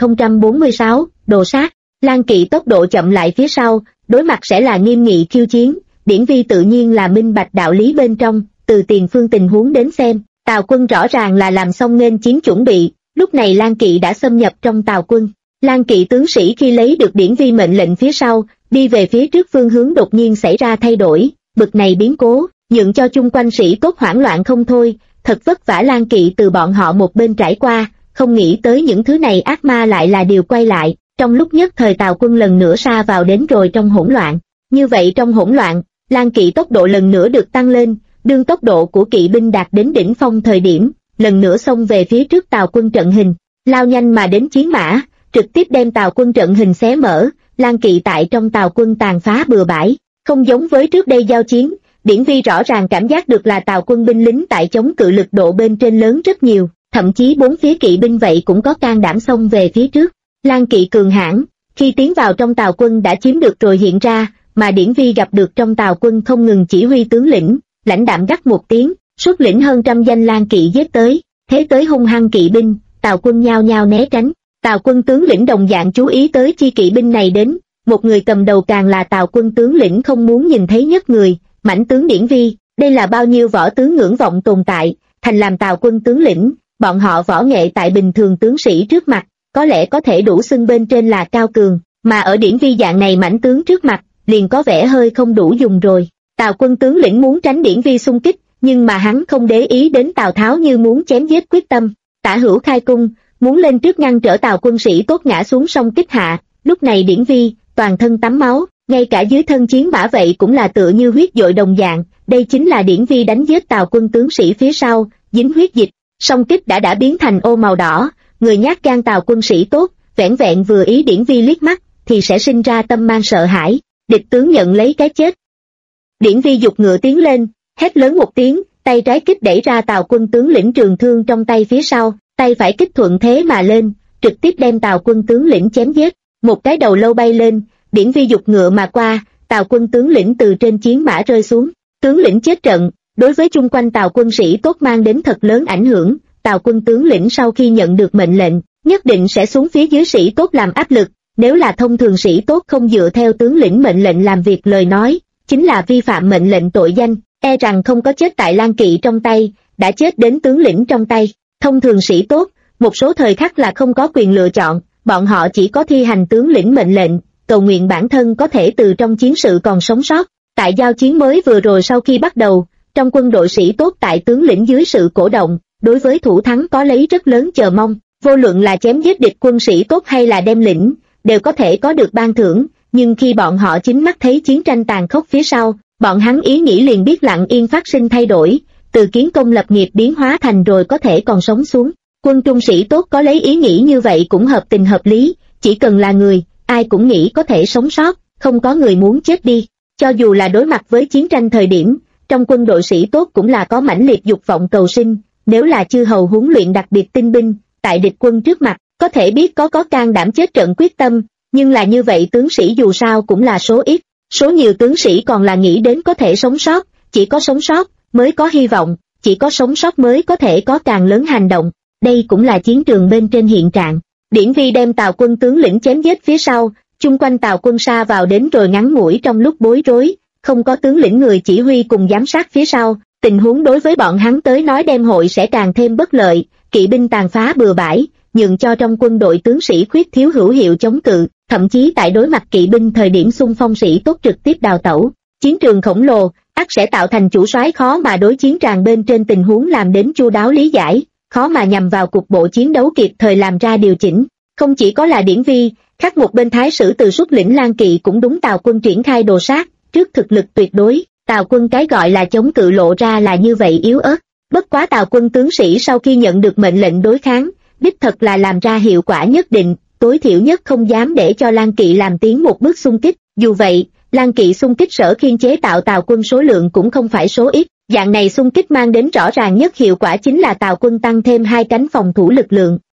3046, đồ sát. Lang Kỵ tốc độ chậm lại phía sau, đối mặt sẽ là nghiêm nghị khiêu chiến, Điển Vi tự nhiên là minh bạch đạo lý bên trong, từ tiền phương tình huống đến xem, Tào quân rõ ràng là làm xong nghênh chiến chuẩn bị, lúc này Lang Kỵ đã xâm nhập trong Tào quân. Lang Kỵ tướng sĩ khi lấy được Điển Vi mệnh lệnh phía sau, đi về phía trước phương hướng đột nhiên xảy ra thay đổi, bực này biến cố, nhượng cho chung quanh sĩ tốt hoảng loạn không thôi, thật vất vả Lang Kỵ từ bọn họ một bên trải qua, không nghĩ tới những thứ này ác ma lại là điều quay lại, trong lúc nhất thời Tào quân lần nữa sa vào đến rồi trong hỗn loạn. Như vậy trong hỗn loạn, Lang Kỵ tốc độ lần nữa được tăng lên, đương tốc độ của kỵ binh đạt đến đỉnh phong thời điểm, lần nữa xông về phía trước Tào quân trận hình, lao nhanh mà đến chiến mã, trực tiếp đem Tào quân trận hình xé mở. Lang Kỵ tại trong Tào quân tàn phá bừa bãi, không giống với trước đây giao chiến, Điển Vi rõ ràng cảm giác được là Tào quân binh lính tại chống cự lực độ bên trên lớn rất nhiều, thậm chí bốn phía kỵ binh vậy cũng có can đảm xông về phía trước. Lang Kỵ cường hãn, khi tiến vào trong Tào quân đã chiếm được rồi hiện ra, mà Điển Vi gặp được trong Tào quân không ngừng chỉ huy tướng lĩnh, lãnh đạm gắt một tiếng, xuất lĩnh hơn trăm danh Lang Kỵ giết tới, thế tới hung hăng kỵ binh, Tào quân nhao nhao né tránh. Tào quân tướng lĩnh đồng dạng chú ý tới chi kỵ binh này đến, một người cầm đầu càng là Tào quân tướng lĩnh không muốn nhìn thấy nhất người, mãnh tướng Điển Vi, đây là bao nhiêu võ tướng ngưỡng vọng tồn tại, thành làm Tào quân tướng lĩnh, bọn họ võ nghệ tại bình thường tướng sĩ trước mặt, có lẽ có thể đủ xưng bên trên là cao cường, mà ở Điển Vi dạng này mãnh tướng trước mặt, liền có vẻ hơi không đủ dùng rồi. Tào quân tướng lĩnh muốn tránh Điển Vi xung kích, nhưng mà hắn không để ý đến Tào Tháo như muốn chém giết quyết tâm, Tả Hữu khai cung, muốn lên trước ngăn trở Tào quân sĩ tốt ngã xuống sông kích hạ, lúc này Điển Vi, toàn thân tắm máu, ngay cả dưới thân chiến mã vậy cũng là tựa như huyết dội đồng dạng, đây chính là Điển Vi đánh giết Tào quân tướng sĩ phía sau, dính huyết dịch, song kích đã biến thành ô màu đỏ, người nhát gan Tào quân sĩ tốt, vẻn vẹn vừa ý Điển Vi liếc mắt, thì sẽ sinh ra tâm mang sợ hãi, địch tướng nhận lấy cái chết. Điển Vi giục ngựa tiến lên, hét lớn một tiếng, tay trái kích đẩy ra Tào quân tướng lĩnh trường thương trong tay phía sau, tay phải kích thuận thế mà lên, trực tiếp đem Tào quân tướng lĩnh chém giết, một cái đầu lâu bay lên, Điển Vi giục ngựa mà qua, Tào quân tướng lĩnh từ trên chiến mã rơi xuống, tướng lĩnh chết trận, đối với chung quanh Tào quân sĩ tốt mang đến thật lớn ảnh hưởng. Tào quân tướng lĩnh sau khi nhận được mệnh lệnh, nhất định sẽ xuống phía dưới sĩ tốt làm áp lực, nếu là thông thường sĩ tốt không dựa theo tướng lĩnh mệnh lệnh làm việc lời nói, chính là vi phạm mệnh lệnh tội danh, e rằng không có chết tại Lang Kỵ trong tay, đã chết đến tướng lĩnh trong tay. Thông thường sĩ tốt, một số thời khắc là không có quyền lựa chọn, bọn họ chỉ có thi hành tướng lĩnh mệnh lệnh, cầu nguyện bản thân có thể từ trong chiến sự còn sống sót. Tại giao chiến mới vừa rồi sau khi bắt đầu, trong quân đội sĩ tốt tại tướng lĩnh dưới sự cổ động, đối với thủ thắng có lấy rất lớn chờ mong, vô luận là chém giết địch quân sĩ tốt hay là đem lĩnh, đều có thể có được ban thưởng, nhưng khi bọn họ chính mắt thấy chiến tranh tàn khốc phía sau, bọn hắn ý nghĩ liền biết lặng yên phát sinh thay đổi, từ kiến công lập nghiệp biến hóa thành rồi có thể còn sống xuống. Quân trung sĩ tốt có lấy ý nghĩ như vậy cũng hợp tình hợp lý, chỉ cần là người, ai cũng nghĩ có thể sống sót, không có người muốn chết đi. Cho dù là đối mặt với chiến tranh thời điểm, trong quân đội sĩ tốt cũng là có mãnh liệt dục vọng cầu sinh, nếu là chư hầu huấn luyện đặc biệt tinh binh, tại địch quân trước mặt, có thể biết có can đảm chết trận quyết tâm, nhưng là như vậy tướng sĩ dù sao cũng là số ít, số nhiều tướng sĩ còn là nghĩ đến có thể sống sót, chỉ có sống sót mới có hy vọng, chỉ có sống sót mới có thể có càng lớn hành động, đây cũng là chiến trường bên trên hiện trạng. Điển Vi đem Tào quân tướng lĩnh chém giết phía sau, chung quanh Tào quân sa vào đến rồi ngắn ngủi trong lúc bối rối, không có tướng lĩnh người chỉ huy cùng giám sát phía sau, tình huống đối với bọn hắn tới nói đem hội sẽ càng thêm bất lợi, kỵ binh tàn phá bừa bãi, nhường cho trong quân đội tướng sĩ khuyết thiếu hữu hiệu chống cự, thậm chí tại đối mặt kỵ binh thời điểm xung phong sĩ tốt trực tiếp đào tẩu. Chiến trường khổng lồ, ắt sẽ tạo thành chủ soái khó mà đối chiến tràng bên trên tình huống làm đến chu đáo lý giải, khó mà nhằm vào cục bộ chiến đấu kịp thời làm ra điều chỉnh. Không chỉ có là Điển Vi, khác một bên Thái Sử Từ xuất lĩnh Lang Kỵ cũng đúng Tào quân triển khai đồ sát, trước thực lực tuyệt đối, Tào quân cái gọi là chống cự lộ ra là như vậy yếu ớt. Bất quá Tào quân tướng sĩ sau khi nhận được mệnh lệnh đối kháng, đích thật là làm ra hiệu quả nhất định, tối thiểu nhất không dám để cho Lang Kỵ làm tiến một bước xung kích. Dù vậy, Lang Kỵ xung kích sở khiên chế tạo Tào quân số lượng cũng không phải số ít, dạng này xung kích mang đến rõ ràng nhất hiệu quả chính là Tào quân tăng thêm hai cánh phòng thủ lực lượng.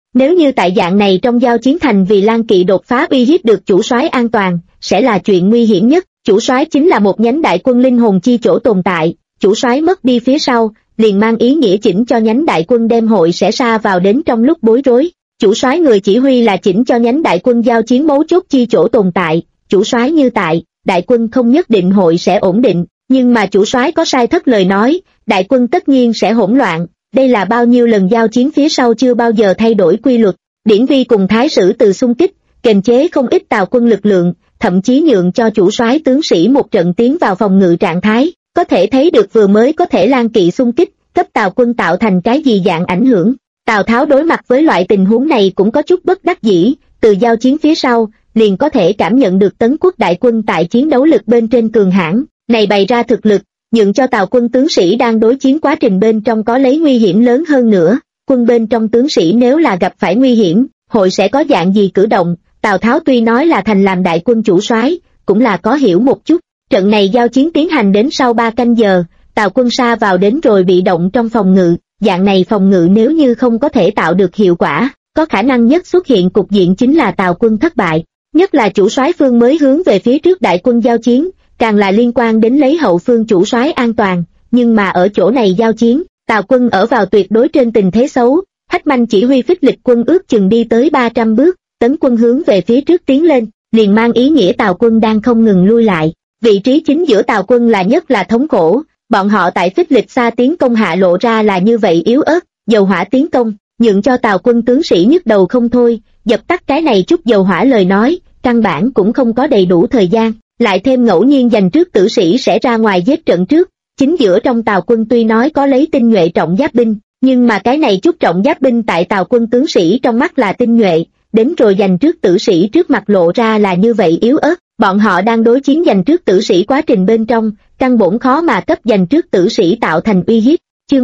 Nếu như tại dạng này trong giao chiến thành vì Lan Kỵ đột phá uy hiếp được chủ soái an toàn, sẽ là chuyện nguy hiểm nhất. Chủ soái chính là một nhánh đại quân linh hồn chi chỗ tồn tại, chủ soái mất đi phía sau, liền mang ý nghĩa chỉnh cho nhánh đại quân đem hội sẽ sa vào đến trong lúc bối rối. Chủ soái người chỉ huy là chỉnh cho nhánh đại quân giao chiến mấu chốt chi chỗ tồn tại, chủ soái như tại, đại quân không nhất định hội sẽ ổn định, nhưng mà chủ soái có sai thất lời nói, đại quân tất nhiên sẽ hỗn loạn. Đây là bao nhiêu lần giao chiến phía sau chưa bao giờ thay đổi quy luật. Điển Vi cùng Thái Sử Từ xung kích, kềm chế không ít Tào quân lực lượng, thậm chí nhượng cho chủ soái tướng sĩ một trận tiến vào phòng ngự trạng thái, có thể thấy được vừa mới có thể Lan Kỵ xung kích, cấp Tào quân tạo thành cái gì dạng ảnh hưởng. Tào Tháo đối mặt với loại tình huống này cũng có chút bất đắc dĩ, từ giao chiến phía sau, liền có thể cảm nhận được Tấn quốc đại quân tại chiến đấu lực bên trên cường hãn, này bày ra thực lực, nhượng cho Tào quân tướng sĩ đang đối chiến quá trình bên trong có lấy nguy hiểm lớn hơn nữa. Quân bên trong tướng sĩ nếu là gặp phải nguy hiểm, hội sẽ có dạng gì cử động. Tào Tháo tuy nói là thành làm đại quân chủ soái, cũng là có hiểu một chút. Trận này giao chiến tiến hành đến sau 3 canh giờ, Tào quân sa vào đến rồi bị động trong phòng ngự, dạng này phòng ngự nếu như không có thể tạo được hiệu quả, có khả năng nhất xuất hiện cục diện chính là Tào quân thất bại. Nhất là chủ soái phương mới hướng về phía trước đại quân giao chiến, càng là liên quan đến lấy hậu phương chủ soái an toàn, nhưng mà ở chỗ này giao chiến, Tào quân ở vào tuyệt đối trên tình thế xấu, Hách Manh chỉ huy phích lịch quân ước chừng đi tới 300 bước, Tấn quân hướng về phía trước tiến lên, liền mang ý nghĩa Tào quân đang không ngừng lui lại. Vị trí chính giữa Tào quân là nhất là thống khổ, bọn họ tại phích lịch xa tiến công hạ lộ ra là như vậy yếu ớt, dầu hỏa tiến công, nhượng cho Tào quân tướng sĩ nhức đầu không thôi, dập tắt cái này chút dầu hỏa lời nói, căn bản cũng không có đầy đủ thời gian, lại thêm ngẫu nhiên giành trước tử sĩ sẽ ra ngoài giết trận trước. Chính giữa trong Tào quân tuy nói có lấy tinh nhuệ trọng giáp binh, nhưng mà cái này chút trọng giáp binh tại Tào quân tướng sĩ trong mắt là tinh nhuệ, đến rồi giành trước tử sĩ trước mặt lộ ra là như vậy yếu ớt. Bọn họ đang đối chiến giành trước tử sĩ quá trình bên trong, căn bổn khó mà cấp giành trước tử sĩ tạo thành uy hiếp. Chương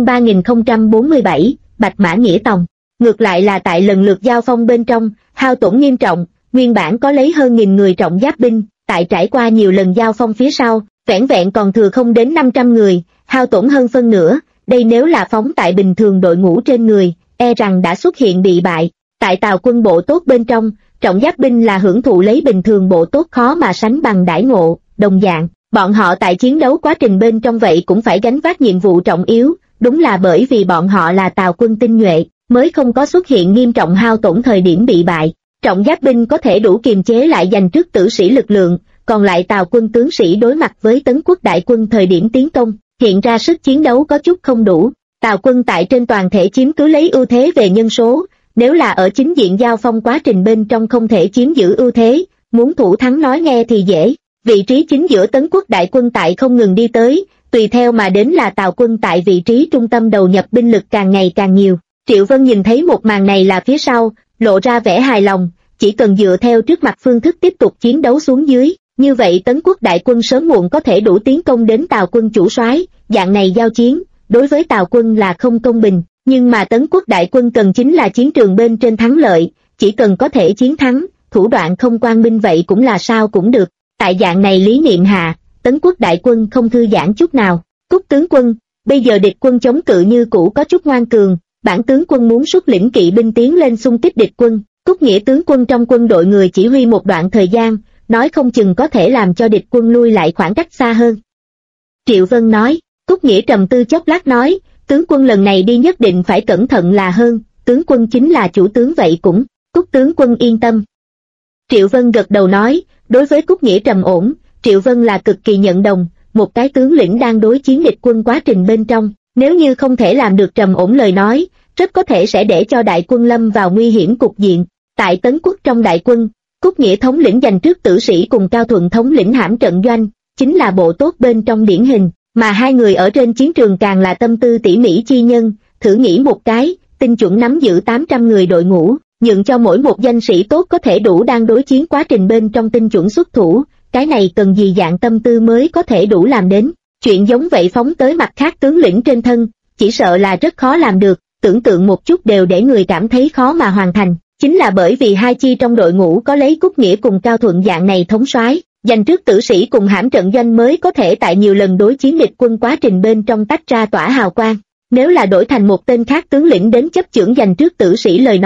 3047, Bạch Mã Nghĩa Tòng. Ngược lại là tại lần lượt giao phong bên trong, hao tổn nghiêm trọng, nguyên bản có lấy hơn 1000 người trọng giáp binh, tại trải qua nhiều lần giao phong phía sau, vẻn vẹn còn thừa không đến 500 người, hao tổn hơn phân nửa. Đây nếu là phóng tại bình thường đội ngũ trên người, e rằng đã xuất hiện bị bại. Tại Tào quân bộ tốt bên trong, trọng giáp binh là hưởng thụ lấy bình thường bộ tốt khó mà sánh bằng đãi ngộ, đồng dạng, bọn họ tại chiến đấu quá trình bên trong vậy cũng phải gánh vác nhiệm vụ trọng yếu, đúng là bởi vì bọn họ là Tào quân tinh nhuệ, mới không có xuất hiện nghiêm trọng hao tổn thời điểm bị bại. Trọng giáp binh có thể đủ kiềm chế lại giành trước tử sĩ lực lượng, còn lại Tào quân tướng sĩ đối mặt với Tấn quốc đại quân thời điểm tiến công, hiện ra sức chiến đấu có chút không đủ. Tào quân tại trên toàn thể chiếm cứ lấy ưu thế về nhân số, nếu là ở chính diện giao phong quá trình bên trong không thể chiếm giữ ưu thế, muốn thủ thắng nói nghe thì dễ. Vị trí chính giữa Tấn quốc đại quân tại không ngừng đi tới, tùy theo mà đến là Tào quân tại vị trí trung tâm đầu nhập binh lực càng ngày càng nhiều. Triệu Vân nhìn thấy một màn này là phía sau, lộ ra vẻ hài lòng, chỉ cần dựa theo trước mặt phương thức tiếp tục chiến đấu xuống dưới, như vậy Tấn quốc đại quân sớm muộn có thể đủ tiến công đến Tào quân chủ soái. Dạng này giao chiến, đối với Tào quân là không công bình, nhưng mà Tấn quốc đại quân cần chính là chiến trường bên trên thắng lợi, chỉ cần có thể chiến thắng, thủ đoạn không quang minh vậy cũng là sao cũng được. Tại dạng này lý niệm hạ, Tấn quốc đại quân không thư giãn chút nào. Cúc tướng quân, bây giờ địch quân chống cự như cũ có chút ngoan cường, bản tướng quân muốn xuất lĩnh kỵ binh tiến lên xung kích địch quân. Cúc Nghĩa tướng quân trong quân đội người chỉ huy một đoạn thời gian, nói không chừng có thể làm cho địch quân lui lại khoảng cách xa hơn. Triệu Vân nói. Cúc Nghĩa trầm tư chốc lát nói, tướng quân lần này đi nhất định phải cẩn thận là hơn, tướng quân chính là chủ tướng vậy cũng. Cúc tướng quân yên tâm. Triệu Vân gật đầu nói, đối với Cúc Nghĩa trầm ổn, Triệu Vân là cực kỳ nhận đồng. Một cái tướng lĩnh đang đối chiến địch quân quá trình bên trong, nếu như không thể làm được trầm ổn lời nói, rất có thể sẽ để cho đại quân lâm vào nguy hiểm cục diện. Tại Tấn quốc trong đại quân, Cúc Nghĩa thống lĩnh giành trước tử sĩ cùng Cao Thuận thống lĩnh hãm trận doanh, chính là bộ tốt bên trong điển hình, mà hai người ở trên chiến trường càng là tâm tư tỉ mỉ chi nhân. Thử nghĩ một cái, tinh chuẩn nắm giữ 800 người đội ngũ, nhượng cho mỗi một danh sĩ tốt có thể đủ đang đối chiến quá trình bên trong tinh chuẩn xuất thủ, cái này cần gì dạng tâm tư mới có thể đủ làm đến. Chuyện giống vậy phóng tới mặt khác tướng lĩnh trên thân, chỉ sợ là rất khó làm được, tưởng tượng một chút đều để người cảm thấy khó mà hoàn thành. Chính là bởi vì hai chi trong đội ngũ có lấy Cúc Nghĩa cùng Cao Thuận dạng này thống soái, giành trước tử sĩ cùng hãm trận doanh mới có thể tại nhiều lần đối chiến địch quân quá trình bên trong tách ra tỏa hào quang. Nếu là đổi thành một tên khác tướng lĩnh đến chấp chưởng giành trước tử sĩ lời nói,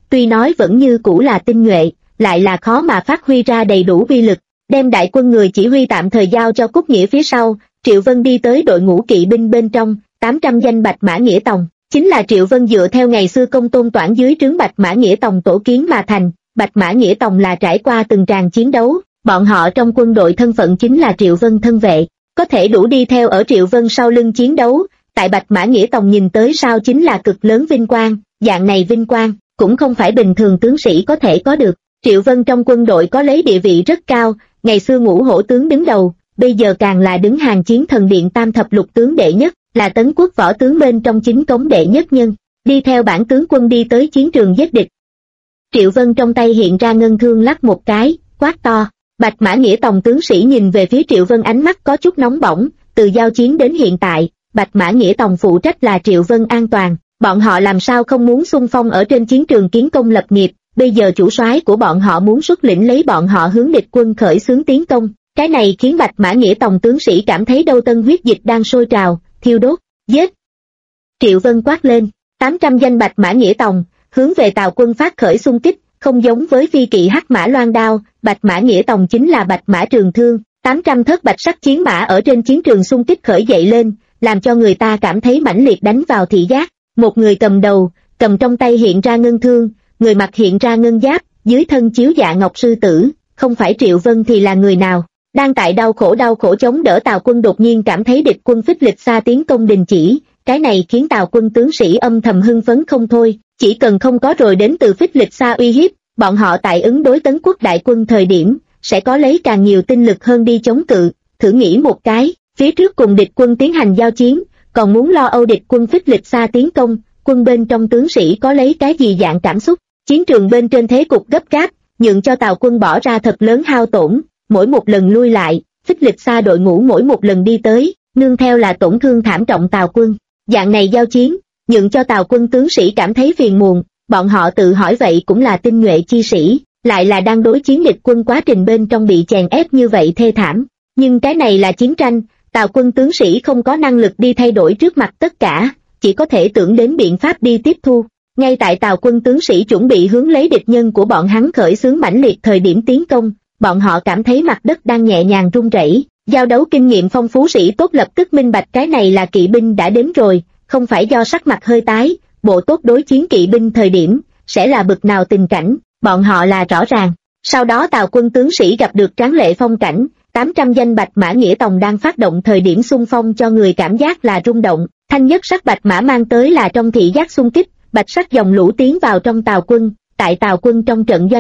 tuy nói vẫn như cũ là tinh nhuệ, lại là khó mà phát huy ra đầy đủ uy lực. Đem đại quân người chỉ huy tạm thời giao cho Cúc Nghĩa phía sau, Triệu Vân đi tới đội ngũ kỵ binh bên trong, 800 danh Bạch Mã Nghĩa Tòng. Chính là Triệu Vân dựa theo ngày xưa Công Tôn Toản dưới trướng Bạch Mã Nghĩa Tòng tổ kiến mà thành. Bạch Mã Nghĩa Tòng là trải qua từng tràng chiến đấu, bọn họ trong quân đội thân phận chính là Triệu Vân thân vệ, có thể đủ đi theo ở Triệu Vân sau lưng chiến đấu, tại Bạch Mã Nghĩa Tòng nhìn tới sau chính là cực lớn vinh quang, dạng này vinh quang cũng không phải bình thường tướng sĩ có thể có được. Triệu Vân trong quân đội có lấy địa vị rất cao, ngày xưa Ngũ Hổ tướng đứng đầu, bây giờ càng là đứng hàng Chiến Thần Điện tam thập lục tướng đệ nhất, là Tấn Quốc võ tướng bên trong chính cống đệ nhất nhân, đi theo bản tướng quân đi tới chiến trường giết địch. Triệu Vân trong tay hiện ra ngân thương lắc một cái, quát to. Bạch Mã Nghĩa Tòng tướng sĩ nhìn về phía Triệu Vân ánh mắt có chút nóng bỏng, từ giao chiến đến hiện tại, Bạch Mã Nghĩa Tòng phụ trách là Triệu Vân an toàn, bọn họ làm sao không muốn xung phong ở trên chiến trường kiến công lập nghiệp, bây giờ chủ soái của bọn họ muốn xuất lĩnh lấy bọn họ hướng địch quân khởi xướng tiến công, cái này khiến Bạch Mã Nghĩa Tòng tướng sĩ cảm thấy đâu tân huyết dịch đang sôi trào, thiêu đốt, giết. Triệu Vân quát lên, 800 danh Bạch Mã Nghĩa Tòng, hướng về Tào quân phát khởi xung kích, không giống với phi kỵ hắc mã loan đao, Bạch Mã Nghĩa Tòng chính là Bạch Mã Trường Thương, 800 thất bạch sắc chiến mã ở trên chiến trường xung kích khởi dậy lên, làm cho người ta cảm thấy mãnh liệt đánh vào thị giác. Một người cầm đầu, cầm trong tay hiện ra ngân thương, người mặc hiện ra ngân giáp, dưới thân chiếu dạ ngọc sư tử, không phải Triệu Vân thì là người nào? Đang tại đau khổ chống đỡ Tào quân đột nhiên cảm thấy địch quân phích lịch xa tiến công đình chỉ, cái này khiến Tào quân tướng sĩ âm thầm hưng phấn không thôi, chỉ cần không có rồi đến từ phích lịch xa uy hiếp, bọn họ tại ứng đối Tấn Quốc đại quân thời điểm, sẽ có lấy càng nhiều tinh lực hơn đi chống cự. Thử nghĩ một cái, phía trước cùng địch quân tiến hành giao chiến, còn muốn lo âu địch quân phích lịch xa tiến công, quân bên trong tướng sĩ có lấy cái gì dạng cảm xúc. Chiến trường bên trên thế cục gấp gáp, nhượng cho Tào quân bỏ ra thật lớn hao tổn, mỗi một lần lui lại, phích lịch xa đội ngũ mỗi một lần đi tới, nương theo là tổn thương thảm trọng Tào quân. Dạng này giao chiến, nhượng cho Tào quân tướng sĩ cảm thấy phiền muộn, bọn họ tự hỏi vậy cũng là tinh nhuệ chi sĩ, lại là đang đối chiến địch quân quá trình bên trong bị chèn ép như vậy thê thảm. Nhưng cái này là chiến tranh, Tào quân tướng sĩ không có năng lực đi thay đổi trước mặt tất cả, chỉ có thể tưởng đến biện pháp đi tiếp thu. Ngay tại Tào quân tướng sĩ chuẩn bị hướng lấy địch nhân của bọn hắn khởi xướng mãnh liệt thời điểm tiến công, bọn họ cảm thấy mặt đất đang nhẹ nhàng rung rẩy. Giao đấu kinh nghiệm phong phú sĩ tốt lập tức minh bạch cái này là kỵ binh đã đến rồi, không phải do sắc mặt hơi tái, bộ tốt đối chiến kỵ binh thời điểm, sẽ là bực nào tình cảnh, bọn họ là rõ ràng. Sau đó Tào quân tướng sĩ gặp được tráng lệ phong cảnh, 800 danh Bạch Mã Nghĩa Tòng đang phát động thời điểm xung phong cho người cảm giác là rung động, thanh nhất sắc Bạch Mã mang tới là trong thị giác xung kích, bạch sắc dòng lũ tiến vào trong Tào quân, tại Tào quân trong trận doanh